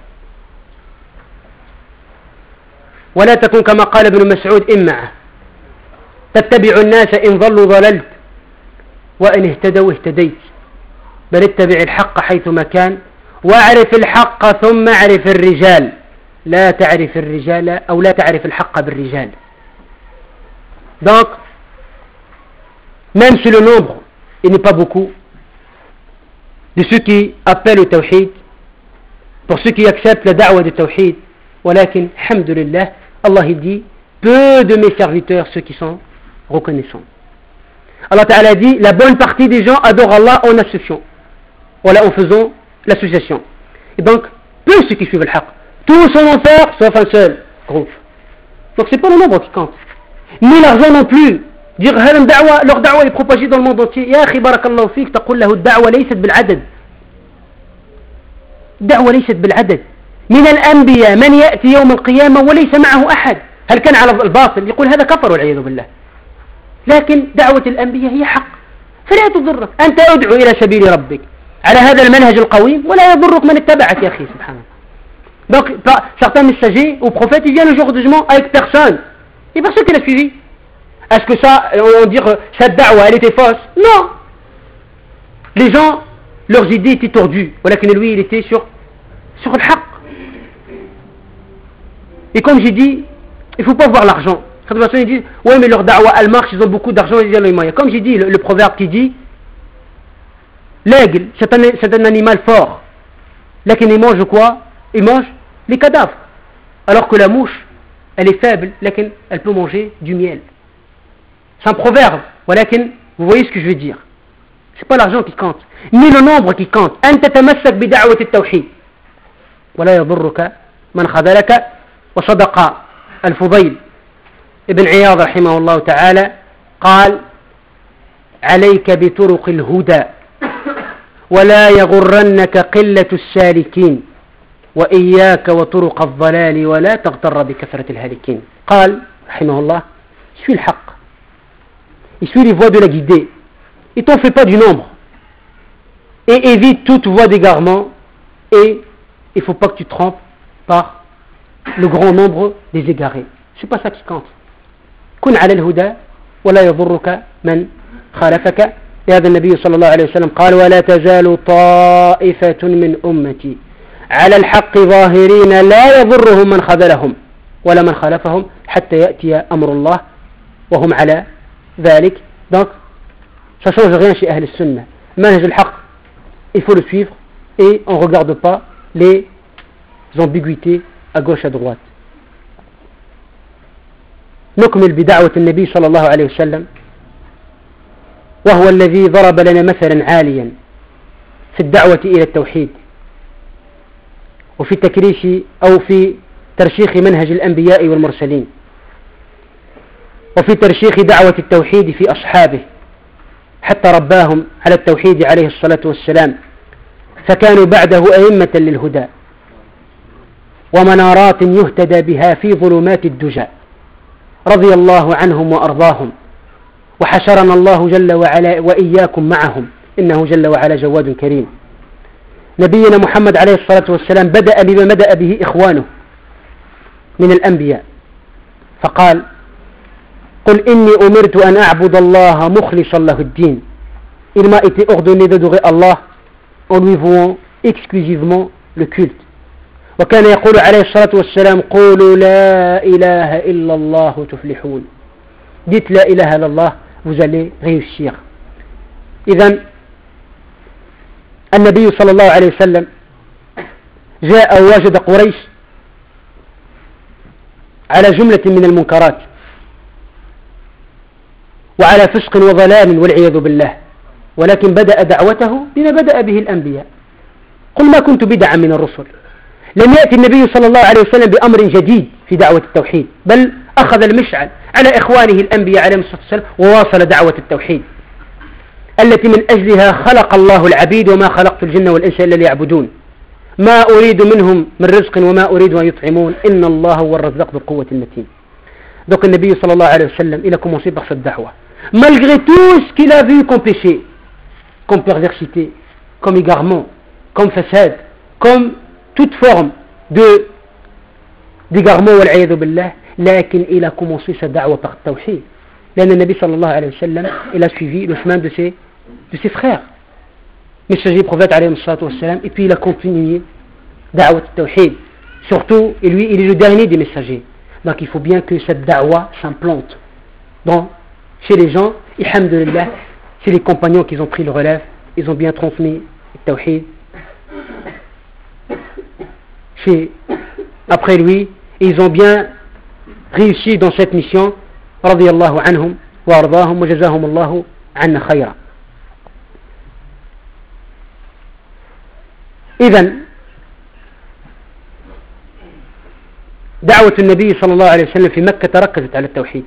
A: ولا تكن كما قال ابن مسعود إمعة تتبع الناس إن ضلوا ضللت وإن اهتدوا اهتديت، بل اتبع الحق حيثما كان، واعرف الحق ثم اعرف الرجال، لا تعرف الرجال أو لا تعرف الحق بالرجال. Donc, même si le nombre il n'est pas beaucoup de ceux qui appellent au tawhid, pour ceux qui acceptent la da'wa du tawhid, ولكن الحمد لله, Allah il dit peu de mes serviteurs ceux qui sont reconnaissants. Allah Ta'ala dit la bonne partie des gens adorent Allah en association, voilà, en faisant l'association. Et donc peu ceux qui suivent le haqq, tous en enfer sauf un seul groupe. Donc c'est pas le nombre qui compte, ni l'argent non plus. Dire leur da'wa est propagée dans le monde entier. Ya akhi barakallahu fik, تقول له الدعوة ليست بالعدد. الدعوة ليست بالعدد. من الأنبياء من يأتي يوم القيامة وليس معه أحد، هل كان على الباطل يقول هذا كفر والعياذ بالله. لكن دعوة الأنبياء هي حق، فلا تضرك. أنت ادعو إلى سبيل ربك على هذا المنهج القويم ولا يضرك من اتبعك يا أخي سبحان الله. Donc certains messagers ou prophètes ils viennent le jour du jugement avec personne, et personne qui l'a suivi. Est-ce que ça, on dit que cette da'wa elle était fausse? Non, les gens, leurs idées étaient tordues, ولكن lui il était sur sur le haqq. Et comme j'ai dit, il ne faut pas voir l'argent. Certaines personnes disent ouais mais leur da'wa elle marche, ils ont beaucoup d'argent, ils ont les moyens. Comme j'ai dit, le, le proverbe qui dit l'aigle c'est un, c'est un animal fort, laquelle il mange quoi? Il mange les cadavres, alors que la mouche elle est faible, laquelle elle peut manger du miel. C'est un proverbe, ولكن vous voyez ce que je veux dire. C'est pas l'argent qui compte, ni le nombre qui compte. أنت تتمسك بدعوة التوحيد ولا يضرك من خذلك. وصدق الفضيل ابن عياض رحمه الله تعالى قال عليك بطرق الهدى ولا يغرنك قلة السالكين وإياك وطرق الضلال ولا تغتر بكثرة الهالكين. قال رحمه الله suis le haqq, il suit les voies de la guidée, et t'en fais pas du nombre, et évite toute voie d'égarement, et il ne faut pas que tu te trompes par le grand nombre des égarés. C'est pas ça qui compte. كن على الهدى ولا يضرك من خالفك. لهذا النبي صلى الله عليه وسلم قال ولا تزال طائفة من أمتي على الحق ظاهرين لا يضرهم من خذلهم ولا من خالفهم حتى يأتي أمر الله وهم على ذلك. Donc ça change rien chez أهل السنة. منهج الحق il faut le suivre et on ne regarde pas les ambiguïtés à gauche à droite. نكمل بدعوة النبي صلى الله عليه وسلم، وهو الذي ضرب لنا مثلا عاليا في الدعوة إلى التوحيد وفي تكريس أو في ترسيخ منهج الأنبياء والمرسلين وفي ترسيخ دعوة التوحيد في أصحابه، حتى رباهم على التوحيد عليه الصلاة والسلام، فكانوا بعده أئمة للهدى ومنارات يهتدى بها في ظلمات الدجى، رضي الله عنهم وأرضاهم، وحشرنا الله جل وعلا وإياكم معهم، إنه جل وعلا جواد كريم. نبينا محمد عليه الصلاة والسلام بدأ بما بدأ به إخوانه من الأنبياء، فقال قل إني أمرت أن أعبد الله مخلصا له الدين. Il m'a été ordonné d'adorer Allah en lui vouant exclusivement le culte. وكان يقول عليه الصلاة والسلام قولوا لا إله إلا الله تفلحون. Dites la ilaha illallah, vous allez réussir. إذن النبي صلى الله عليه وسلم جاء ووجد قريش على جملة من المنكرات وعلى فسق وضلال والعياذ بالله، ولكن بدأ دعوته بما بدأ به الأنبياء. قل ما كنت بدعا من الرسل. لم يأتي النبي صلى الله عليه وسلم بأمر جديد في دعوة التوحيد، بل أخذ المشعل على إخوانه الأنبياء عليهم الصلاة والسلام وواصل دعوة التوحيد التي من أجلها خلق الله العبيد: وما خلقت الجن والإنس إلا ليعبدون ما أريد منهم من رزق وما أريد أن يطعمون إن الله هو الرزاق ذو القوة المتين. Donc le Nabi sallallahu alayhi wa sallam, il a commencé par cette da'wah. Malgré tout ce qu'il a vu comme péché, comme perversité, comme égarement, comme façade, comme toute forme de d'égarement والعياذ بالله, لكن il a commencé sa da'wah par tawhid. لأن النبي صلى الله عليه وسلم, il a suivi le chemin de ses, de ses frères, messager prophète alayhi wa sallam, et puis il a continué da'wah tawhid. Surtout, et lui, il est le dernier des messagers. Donc il faut bien que cette da'wah s'implante donc, chez les gens. Et alhamdulillah, c'est les compagnons qui ont pris le relève, ils ont bien transmis le tawhid. Chez, après lui, ils ont bien réussi dans cette mission. Radiyallahu anhum wa ardahum wa jazahum Allahu anna khayra. إذن دعوة النبي صلى الله عليه وسلم في مكة ركزت على التوحيد.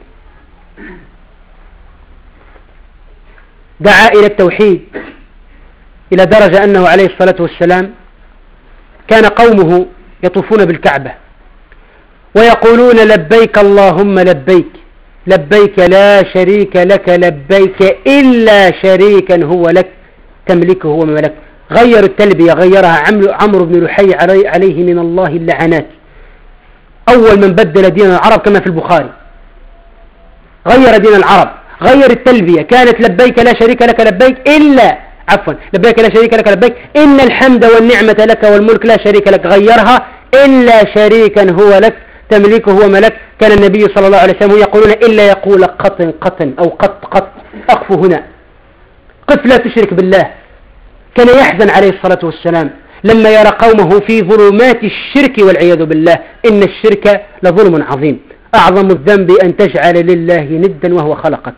A: دعا إلى التوحيد إلى درجة أنه عليه الصلاة والسلام كان قومه يطوفون بالكعبة ويقولون: لبيك اللهم لبيك لبيك لا شريك لك لبيك إلا شريكا هو لك تملكه وملك. غير التلبية، غيرها عمرو بن لحي عليه من الله اللعنات، أول من بدل دين العرب كما في البخاري. غير دين العرب، غير التلبية، كانت لبيك لا شريك لك لبيك إلا عفوا لبيك لا شريك لك لبيك إن الحمد والنعمة لك والملك لا شريك لك، غيرها إلا شريكا هو لك تملكه وملك. كان النبي صلى الله عليه وسلم يقولون إلا يقول قط قط أو قط قط أقف هنا، قف لا تشرك بالله. كان يحزن عليه الصلاة والسلام لما يرى قومه في ظلمات الشرك والعياذ بالله. إن الشرك لظلم عظيم، أعظم الذنب أن تجعل لله ندا وهو خلقك.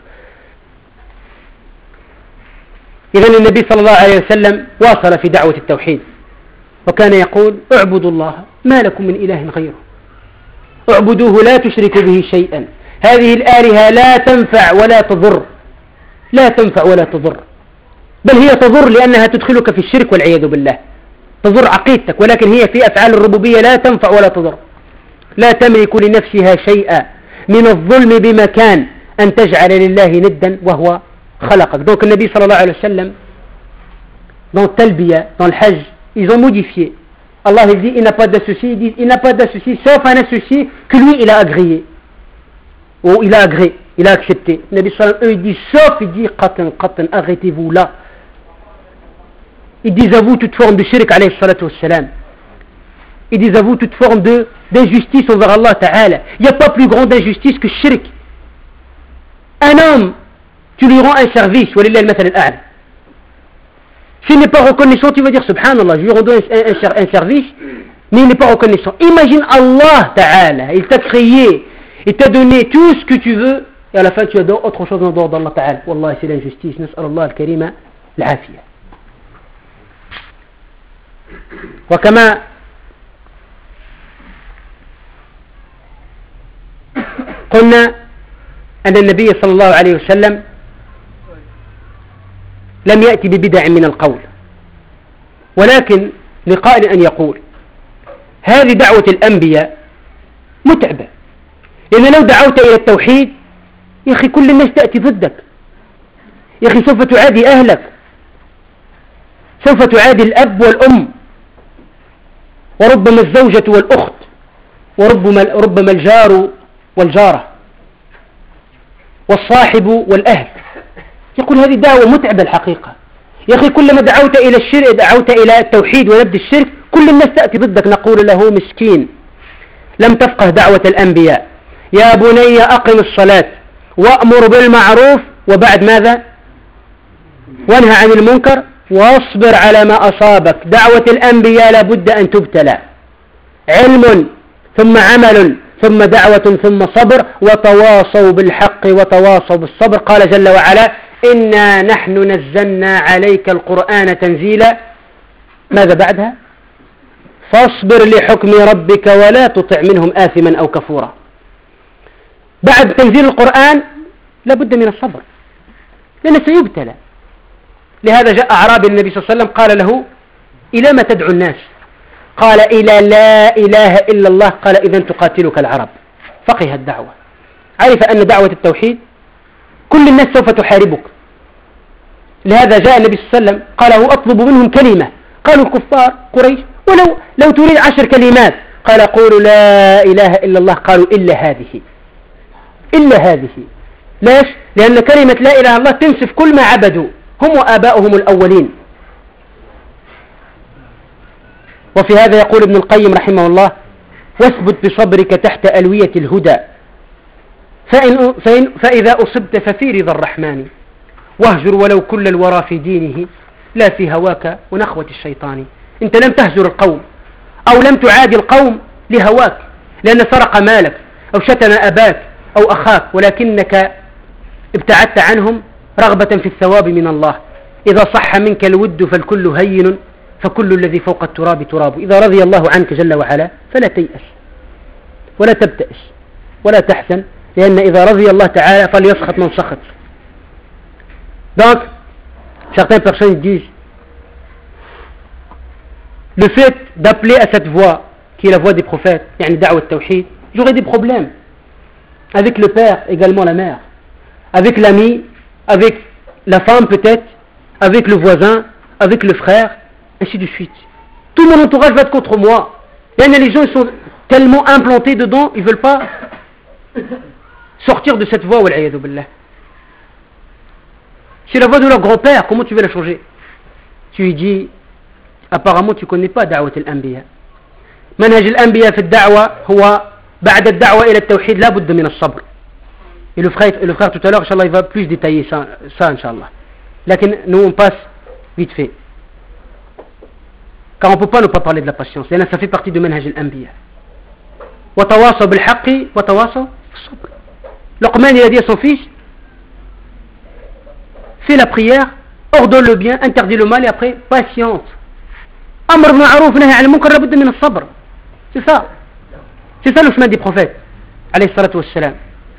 A: إذن النبي صلى الله عليه وسلم واصل في دعوة التوحيد، وكان يقول: اعبدوا الله ما لكم من إله غيره، اعبدوه لا تشركوا به شيئا. هذه الآلهة لا تنفع ولا تضر، لا تنفع ولا تضر، بل هي تضر لأنها تدخلك في الشرك والعياذ بالله، تضر عقيدتك، ولكن هي في أفعال الربوبية لا تنفع ولا تضر. لا تملك لنفسها شيئا من الظلم بمكان أن تجعل لله ندا وهو خلقك. Donc النبي صلى الله عليه وسلم dans التلبية, dans le hajj, ils ont modifié. Allah il dit il n'a pas d'associé, il dit il n'a pas d'associé sauf un associé que lui il a agréé, ou il a agréé, il a accepté. Le Nabi sallallahu alayhi wa sallam, eux il dit sauf, il dit qatan qatan, arrêtez-vous là. Ils disent à vous toute forme de shirk alayhi salatu wassalam. Ils disent à vous toute forme de, d'injustice envers Allah Ta'ala. Il n'y a pas plus grande injustice que shirk. Un homme, tu lui rends un service, walillah al-mathal al-a'la. S'il n'est pas reconnaissant, tu vas dire subhanallah, je lui rends un, un, un service, mais il n'est pas reconnaissant. Imagine Allah Ta'ala, il t'a créé, il t'a donné tout ce que tu veux, et à la fin tu as autre chose en dehors d'Allah Ta'ala. Wallah, c'est l'injustice. Nas'al Allah al-karima al-afiyah. وكما قلنا أن النبي صلى الله عليه وسلم لم يأتي ببدع من القول، ولكن لقائل أن يقول هذه دعوة الأنبياء متعبة، لأن لو دعوت إلى التوحيد يا أخي كل الناس تأتي ضدك، يا أخي سوف تعادي أهلك، سوف تعادي الأب والأم، وربما الزوجة والأخت، وربما ربما الجار والجارة، والصاحب والأهل. يقول هذه دعوة متعبة الحقيقة. يا أخي كلما دعوت إلى الشرك، دعوت إلى التوحيد ونبذ الشرك، كل الناس تأتي ضدك. نقول له مسكين لم تفقه دعوة الأنبياء. يا بني أقم الصلاة وأمر بالمعروف، وبعد ماذا؟ وانهى عن المنكر واصبر على ما أصابك. دعوة الأنبياء لابد أن تبتلى، علم ثم عمل ثم دعوة ثم صبر، وتواصوا بالحق وتواصوا بالصبر. قال جل وعلا: إنا نحن نزلنا عليك القرآن تنزيلا. ماذا بعدها؟ فاصبر لحكم ربك ولا تطع منهم آثما أو كفورا. بعد تنزيل القرآن لابد من الصبر، لأنه سيبتلى. لهذا جاء أعرابي النبي صلى الله عليه وسلم قال له: إلى ما تدعو الناس؟ قال: إلى لا إله إلا الله. قال: إذن تقاتلك العرب. فقه الدعوة، عرف أن دعوة التوحيد كل الناس سوف تحاربك. لهذا جاء النبي صلى الله عليه وسلم قال: هو أطلب منهم كلمة. قالوا الكفار قريش: ولو لو تريد عشر كلمات. قال: قولوا لا إله إلا الله. قالوا: إلا هذه، إلا هذه. ليش؟ لأن كلمة لا إله إلا الله تنسف كل ما عبدوا هم وآباؤهم الأولين. وفي هذا يقول ابن القيم رحمه الله: واثبت بصبرك تحت ألوية الهدى، فإن فإن فإذا أصبت ففي رضا الرحمن، واهجر ولو كل الورى في دينه، لا في هواك ونخوة الشيطان. أنت لم تهجر القوم أو لم تعادي القوم لهواك، لأن سرق مالك أو شتم أباك أو أخاك، ولكنك ابتعدت عنهم رغبة في الثواب من الله. إذا صح منك الود فالكل هين، فكل الذي فوق التراب تراب. إذا رضي الله عنك جل وعلا فلا تيأس ولا تبتئس ولا تحزن، لأن إذا رضي الله تعالى فليسخط من سخط. Donc, certaines personnes disent: le fait d'appeler à cette voix qui est la voix des prophètes, yani da'wa al-tawhid, j'aurais des problèmes avec le père, également la mère, avec l'ami, avec la femme peut-être, avec le voisin, avec le frère, ainsi de suite. Tout mon entourage va être contre moi. Et les gens ils sont tellement implantés dedans, ils ne veulent pas sortir de cette voie. C'est la voix de leur grand-père, comment tu veux la changer? Tu lui dis: apparemment tu ne connais pas da'wat al-anbiya. Manhaj al-anbiya fi al-da'wa huwa ba'da al-da'wa ila al-tawhid la budda min al-sabr. Et le frère, et le frère tout à l'heure, Inch'Allah, il va plus détailler ça, ça Inch'Allah. Lakin nous on passe vite fait. Car on ne peut pas ne pas parler de la patience, et là ça fait partie de manhaj al-anbiya. Wa tawasaw bil haqqi wa tawasaw bis sabr. Luqman il a dit à son fils: fais la prière, ordonne le bien, interdis le mal, et après patiente. Amr bil ma'ruf nahy 'anil munkar, la budda min as-sabr. C'est ça. C'est ça le chemin des prophètes alayhi salatu wassalam.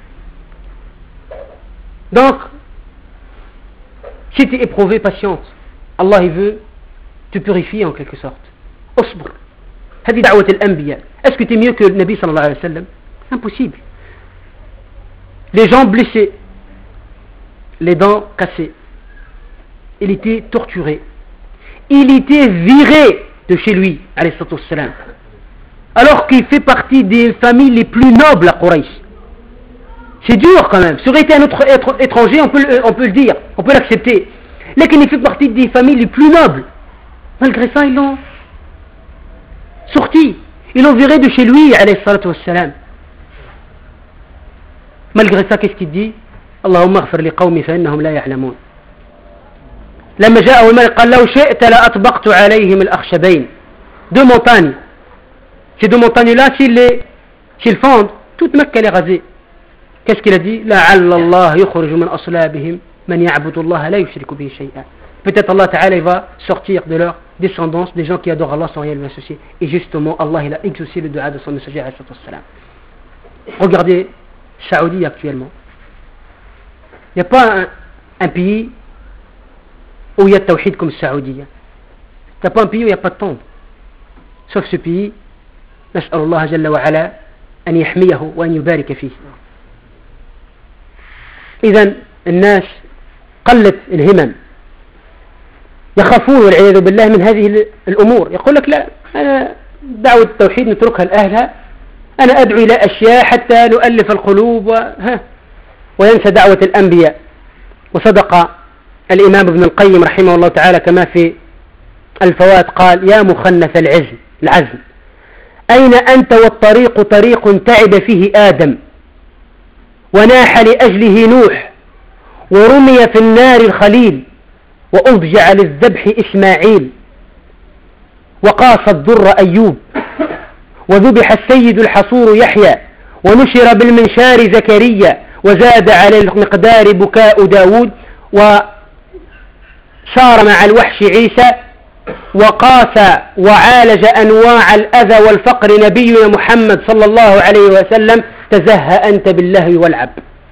A: Donc, si tu es éprouvé, patiente. Allah il veut te purifier en quelque sorte. Osbr. Hadi da'wat al-anbiya. Est-ce que tu es mieux que le Nabi sallallahu alayhi wa sallam? Impossible. Les jambes blessées, les dents cassées. Il était torturé. Il était viré de chez lui, alayhi salatu wassalam. Alors qu'il fait partie des familles les plus nobles à Quraysh. C'est dur quand même. Ça aurait été un autre être étranger, on peut, on peut le dire, on peut l'accepter. Mais qu'il fait partie des familles les plus nobles. Malgré ça, ils l'ont sorti. Ils l'ont viré de chez lui, alayhi salatu wassalam. Malgré ça, qu'est-ce qu'il dit? Allahumma aghfir li qawmi fa innahum la ya'lamun. لما جاءه الملك قال لو شئت لأطبقت عليهم الأخشبين. Deux montagnes. Ces deux montagnes-là, s'ils les, s'ils fondent, toute Mecque est rasée. Qu'est-ce qu'il a dit? لعل الله يخرج من أصلابهم من يعبد الله لا يشرك به شيئا. Peut-être Allah Ta'ala va sortir de leur descendance des gens qui adorent Allah sans rien lui associer. Et justement, Allah il a exaucé le dua de son messager alayhi salam. Regardez Saoudi actuellement. Il n'y a pas un, un pays où il y a le tawhid comme Saoudi. Il n'y a pas un pays où il n'y a pas de tombe. Sauf ce pays. نسأل الله جل وعلا أن يحميه وأن يبارك فيه. إذن الناس قلت الهمم، يخافون والعياذ بالله من هذه الأمور. يقول لك لا، أنا دعوة التوحيد نتركها لأهلها، أنا أدعو إلى أشياء حتى نؤلف القلوب وها وينسى دعوة الأنبياء. وصدق الإمام ابن القيم رحمه الله تعالى كما في الفوائد قال: يا مخنث العزم العزم أين أنت والطريق طريق تعب فيه آدم وناح لأجله نوح ورمي في النار الخليل وأضجع للذبح إسماعيل وقاس الضر أيوب وذبح السيد الحصور يحيى ونشر بالمنشار زكريا وزاد على المقدار بكاء داود وسار مع الوحش عيسى وقاس وعالج أنواع الأذى والفقر نبينا محمد صلى الله عليه وسلم تزهى أنت باللهو والعب.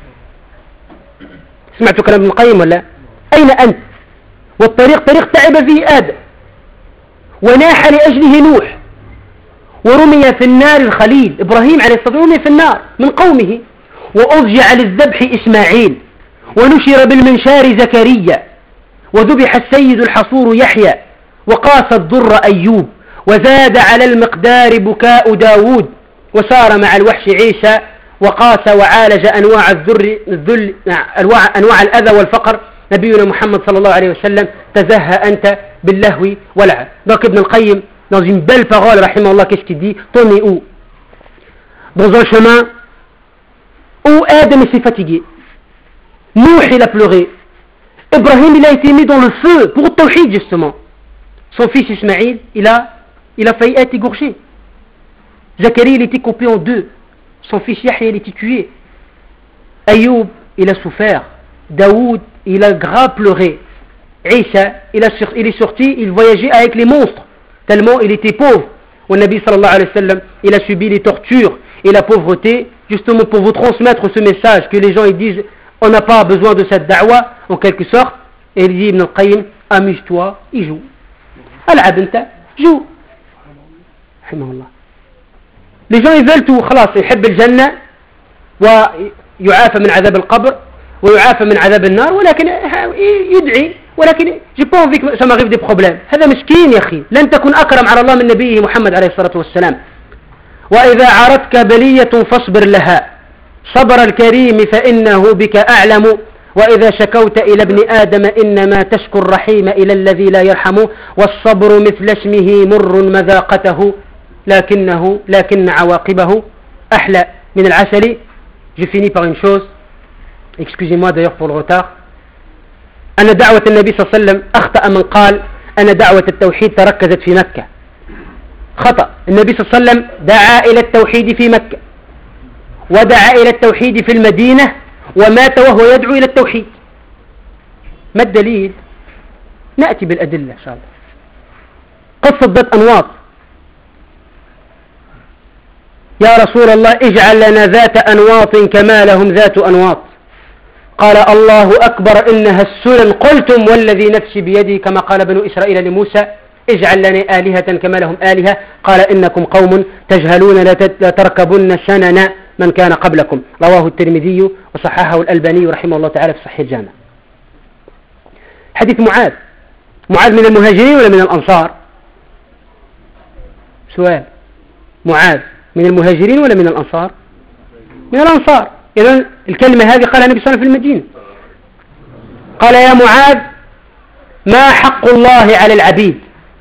A: سمعت كلام ابن القيم ولا؟ أين أنت؟ والطريق طريق تعب فيه آدم وناح لأجله نوح ورمي في النار الخليل إبراهيم عليه الصلاة والسلام رمي في النار من قومه وأضجع للذبح إسماعيل ونشر بالمنشار زكريا وذبح السيد الحصور يحيى وقاس الضر أيوب وزاد على المقدار بكاء داود وسار مع الوحش عيسى وقاس وعالج أنواع الذر الذل أنواع الأذى والفقر نبينا محمد صلى الله عليه وسلم تزهى أنت باللهو والعب. Donc Ibn al-Qayyim, dans une belle parole, rahimahullah, qu'est-ce qu'il dit? T'en es où? Dans un chemin où Adam s'est fatigué, Nouh il a pleuré, Ibrahim il a été mis dans le feu pour le tawhid justement, son fils Ismaïl il a, il a failli être égorgé, Zacharie il était coupé en deux, son fils Yahya il était tué, Ayoub il a souffert, Daoud il a grave pleuré, Isa il, a, il est sorti, il voyageait avec les monstres tellement il était pauvre. Au Nabi sallallahu alayhi wa sallam il a subi les tortures et la pauvreté justement pour vous transmettre ce message que les gens ils disent on n'a pas besoin de cette da'wa en quelque sorte. Et il dit Ibn al-Qayyim, amuse-toi et joue, al'ab anta, joue. Les gens ils veulent tout, خلاص يحب الجنة ويعافى من عذاب القبر ويعافى من عذاب النار ولكن يدعي ولكن j'ai pas envie que ça m'arrive des problèmes. هذا مسكين يا أخي، لن تكن أكرم على الله من نبيه محمد عليه الصلاة والسلام. وإذا عرضتك بلية فاصبر لها صبر الكريم فإنه بك أعلم وإذا شكوت إلى ابن آدم إنما تشكو الرحيم إلى الذي لا يرحم والصبر مثل اسمه مر مذاقته لكنه لكن عواقبه أحلى من العسل. Je finis par une chose, excusez-moi d'ailleurs pour le retard. أن دعوة النبي صلى الله عليه وسلم أخطأ من قال أن دعوة التوحيد تركزت في مكة. خطأ. النبي صلى الله عليه وسلم دعا إلى التوحيد في مكة ودعا إلى التوحيد في المدينة ومات وهو يدعو إلى التوحيد. ما الدليل؟ نأتي بالأدلة إن شاء الله. قصة ذات أنواط. يا رسول الله اجعل لنا ذات أنواط كما لهم ذات أنواط. قال الله أكبر إنها السنن قلتم والذي نفسي بيدي كما قال بنو إسرائيل لموسى اجعل لنا آلهة كما لهم آلهة قال إنكم قوم تجهلون لتركبن سنن من كان قبلكم. رواه الترمذي وصححه الألباني رحمه الله تعالى في صحيح الجامع. حديث معاذ. معاذ من المهاجرين ولا من الأنصار؟ سؤال. معاذ من المهاجرين ولا من الأنصار؟ من الأنصار. إذن الكلمة هذه قالها النبي صلى الله عليه وسلم في المدينة. قال يا معاذ ما حق الله على العبيد؟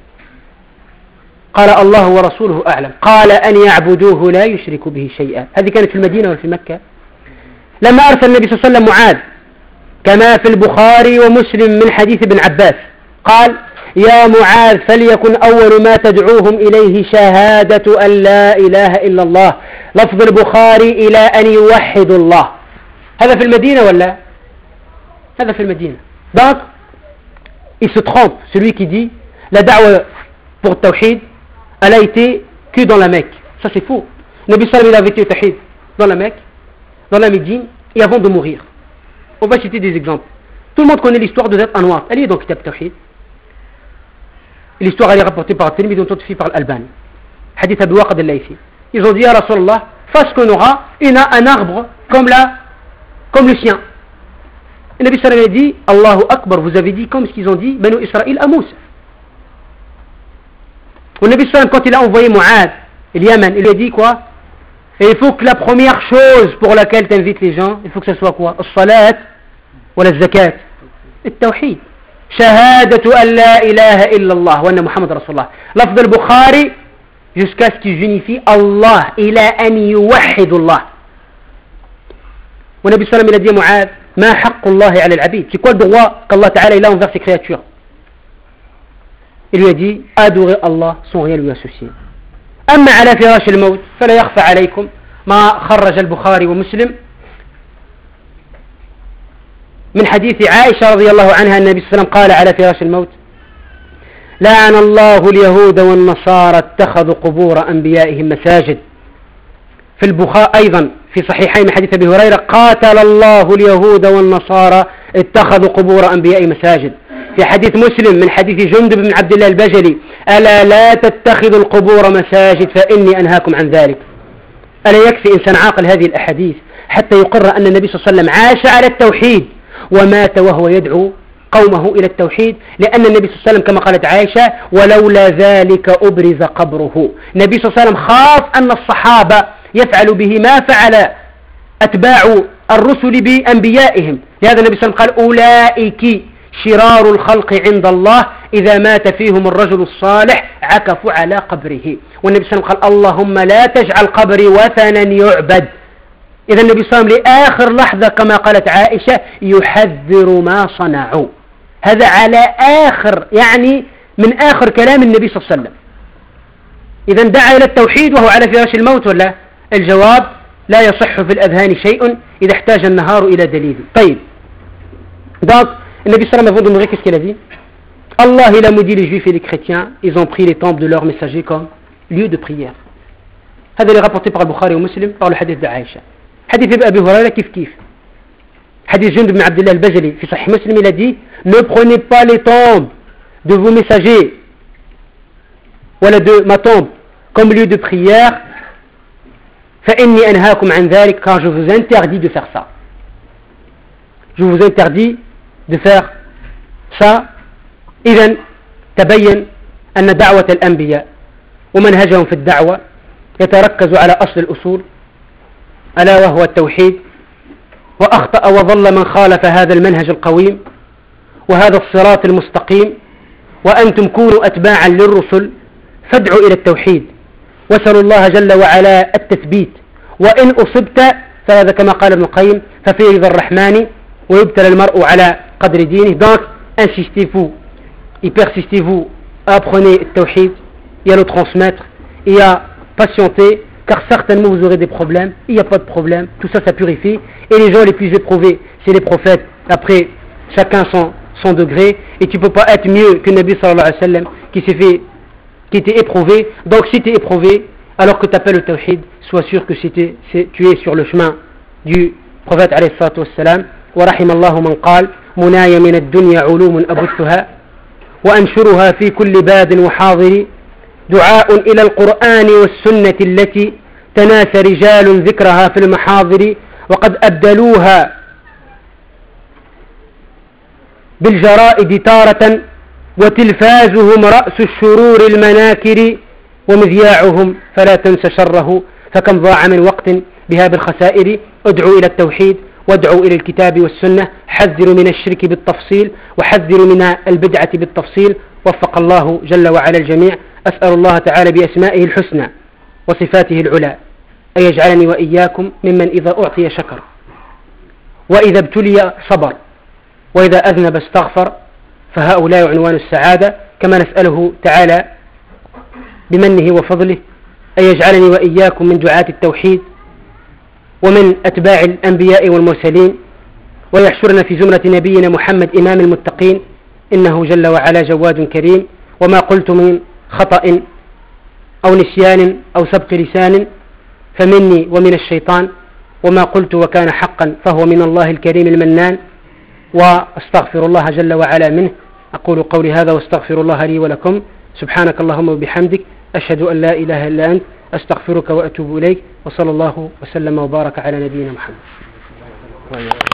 A: قال الله ورسوله أعلم. قال أن يعبدوه لا يشركوا به شيئا. هذه كانت في المدينة ولا في مكة؟ لما أرسل النبي صلى الله عليه وسلم معاذ كما في البخاري ومسلم من حديث ابن عباس قال يا معاذ فليكن أول ما تدعوهم إليه شهادة أن لا إله إلا الله. لفظ البخاري إلى أن يوحدوا الله. هذا في المدينة ولا؟ هذا في المدينة. Donc il se trompe celui qui dit la da'wa pour tawhid elle a été que dans la Mecque. Ça c'est faux. Le Nabi sallallahu alayhi wa sallam il a vécu tawhid dans la Mecque, dans la Médine et avant de mourir. On va citer des exemples. Tout le monde connaît l'histoire de Zat Anwar. Elle est dans Kitab Tawhid. L'histoire elle est rapportée par Tirmidhi et authentifiée par Al-Albani. Hadith Abu Waqid al-Laythi. Ils ont dit à Rasulallah, fasse qu'on aura une, un arbre comme, la, comme le sien. Et le Nabi sallallahu alayhi wa sallam a dit, Allahu Akbar, vous avez dit comme ce qu'ils ont dit, Banu Israël à Moussa. Le Nabi sallallahu alayhi wa sallam, quand il a envoyé Mu'ad, le Yémen, il lui a dit quoi? Et il faut que la première chose pour laquelle tu invites les gens, il faut que ce soit quoi? As-salat ou la zakat. Le tawhid. Shahadatu an la ilaha illallah wa anna Muhammad Rasulullah. Lafz al-Bukhari jusqu'à ce qu'il unifie Allah ila an yuwahhidu Allah. Le Nabi sallallahu alayhi wa sallam il a dit à Mu'ad, ma haqqu Allah ala al-abid. C'est quoi le droit qu'Allah ta'ala il a envers ses créatures? Il lui a dit adorer Allah sans rien lui associer. أما على فراش الموت فلا يخفى عليكم ما خرج البخاري ومسلم من حديث عائشة رضي الله عنها أن النبي صلى الله عليه وسلم قال على فراش الموت لعن الله اليهود والنصارى اتخذوا قبور أنبيائهم مساجد. في البخاري أيضا في صحيحين من حديث أبي هريرة قاتل الله اليهود والنصارى اتخذوا قبور أنبيائهم مساجد. في حديث مسلم من حديث جندب بن عبد الله البجلي ألا لا تتخذوا القبور مساجد فإني أنهاكم عن ذلك. ألا يكفي إنسان عاقل هذه الأحاديث حتى يقر أن النبي صلى الله عليه وسلم عاش على التوحيد ومات وهو يدعو قومه إلى التوحيد، لأن النبي صلى الله عليه وسلم كما قالت عائشة ولولا ذلك أبرز قبره. النبي صلى الله عليه وسلم خاف أن الصحابة يفعل به ما فعل أتباع الرسل بأنبيائهم، لهذا النبي صلى الله عليه وسلم قال أولئك شرار الخلق عند الله إذا مات فيهم الرجل الصالح عكفوا على قبره. والنبي صلى الله عليه وسلم قال اللهم لا تجعل قبري وثنا يعبد. إذا النبي صلى الله عليه وسلم لآخر لحظة كما قالت عائشة يحذر ما صنعوا. هذا على آخر يعني من آخر كلام النبي صلى الله عليه وسلم. إذا دعا إلى التوحيد وهو على فراش الموت ولا؟ الجواب لا يصح في الأذهان شيء إذا احتاج النهار إلى دليل. طيب donc النبي صلى الله عليه وسلم qu'est-ce qu'il a dit? Allah il a maudit les juifs et les chrétiens, ils ont pris les temples de leurs messagers comme lieu de prière. هذا اللي rapporté par البخاري ومسلم par le hadith de Aïcha. حديث أبي هريرة كيف كيف. حديث جندب بن عبد الله البجلي في صحيح مسلم il a dit ne prenez pas les tombes de vos messagers ولا de ma tombe comme lieu de prière فإني أنهاكم عن ذلك car je vous interdis de faire ça. Je vous interdis de faire ça. إذن تبين أن دعوة الأنبياء ومنهجهم في الدعوة يتركز على أصل الأصول ألا وهو التوحيد، وأخطأ وظل من خالف هذا المنهج القويم وهذا الصراط المستقيم. وأنتم كونوا أتباعا للرسل فادعوا إلى التوحيد واسألوا الله جل وعلا التثبيت، وإن أصبت فهذا كما قال ابن القيم ففي رضا الرحمن ويبتلى المرء على قدر دينه. donc insistez-vous et persistez-vous à apprenez le tawhid et à le transmettre et à patienter, car certainement vous aurez des problèmes. Il n'y a pas de problème, tout ça ça purifie, et les gens les plus éprouvés c'est les prophètes. Après chacun son, son degré, et tu ne peux pas être mieux que Nabi sallallahu alayhi wa sallam qui s'est fait, qui était éprouvé. Donc si tu es éprouvé alors que tu appelles le tawhid, sois sûr que si tu es sur le chemin du prophète alayhi salatu wassalam. ورحم الله من قال مناي من الدنيا علوم أبثها وأنشرها في كل باد وحاضر دعاء إلى القرآن والسنة التي تناسى رجال ذكرها في المحاضر وقد أبدلوها بالجرائد تارة وتلفازهم رأس الشرور المناكر ومذياعهم فلا تنس شره فكم ضاع من وقت بهذا الخسائر. ادعوا إلى التوحيد وادعوا إلى الكتاب والسنة، حذروا من الشرك بالتفصيل وحذروا من البدعة بالتفصيل. وفق الله جل وعلا الجميع. أسأل الله تعالى بأسمائه الحسنى وصفاته العلى أن يجعلني وإياكم ممن إذا أعطي شكر وإذا ابتلي صبر وإذا أذنب استغفر، فهؤلاء عنوان السعادة. كما نسأله تعالى بمنه وفضله أن يجعلني وإياكم من دعاة التوحيد ومن أتباع الأنبياء والمرسلين، ويحشرنا في زمرة نبينا محمد إمام المتقين، إنه جل وعلا جواد كريم. وما قلت من خطأ أو نسيان أو سبق لسان فمني ومن الشيطان، وما قلت وكان حقا فهو من الله الكريم المنان، وأستغفر الله جل وعلا منه. أقول قولي هذا واستغفر الله لي ولكم. سبحانك اللهم وبحمدك أشهد أن لا إله إلا أنت أستغفرك وأتوب إليك. وصلى الله وسلم وبارك على نبينا محمد.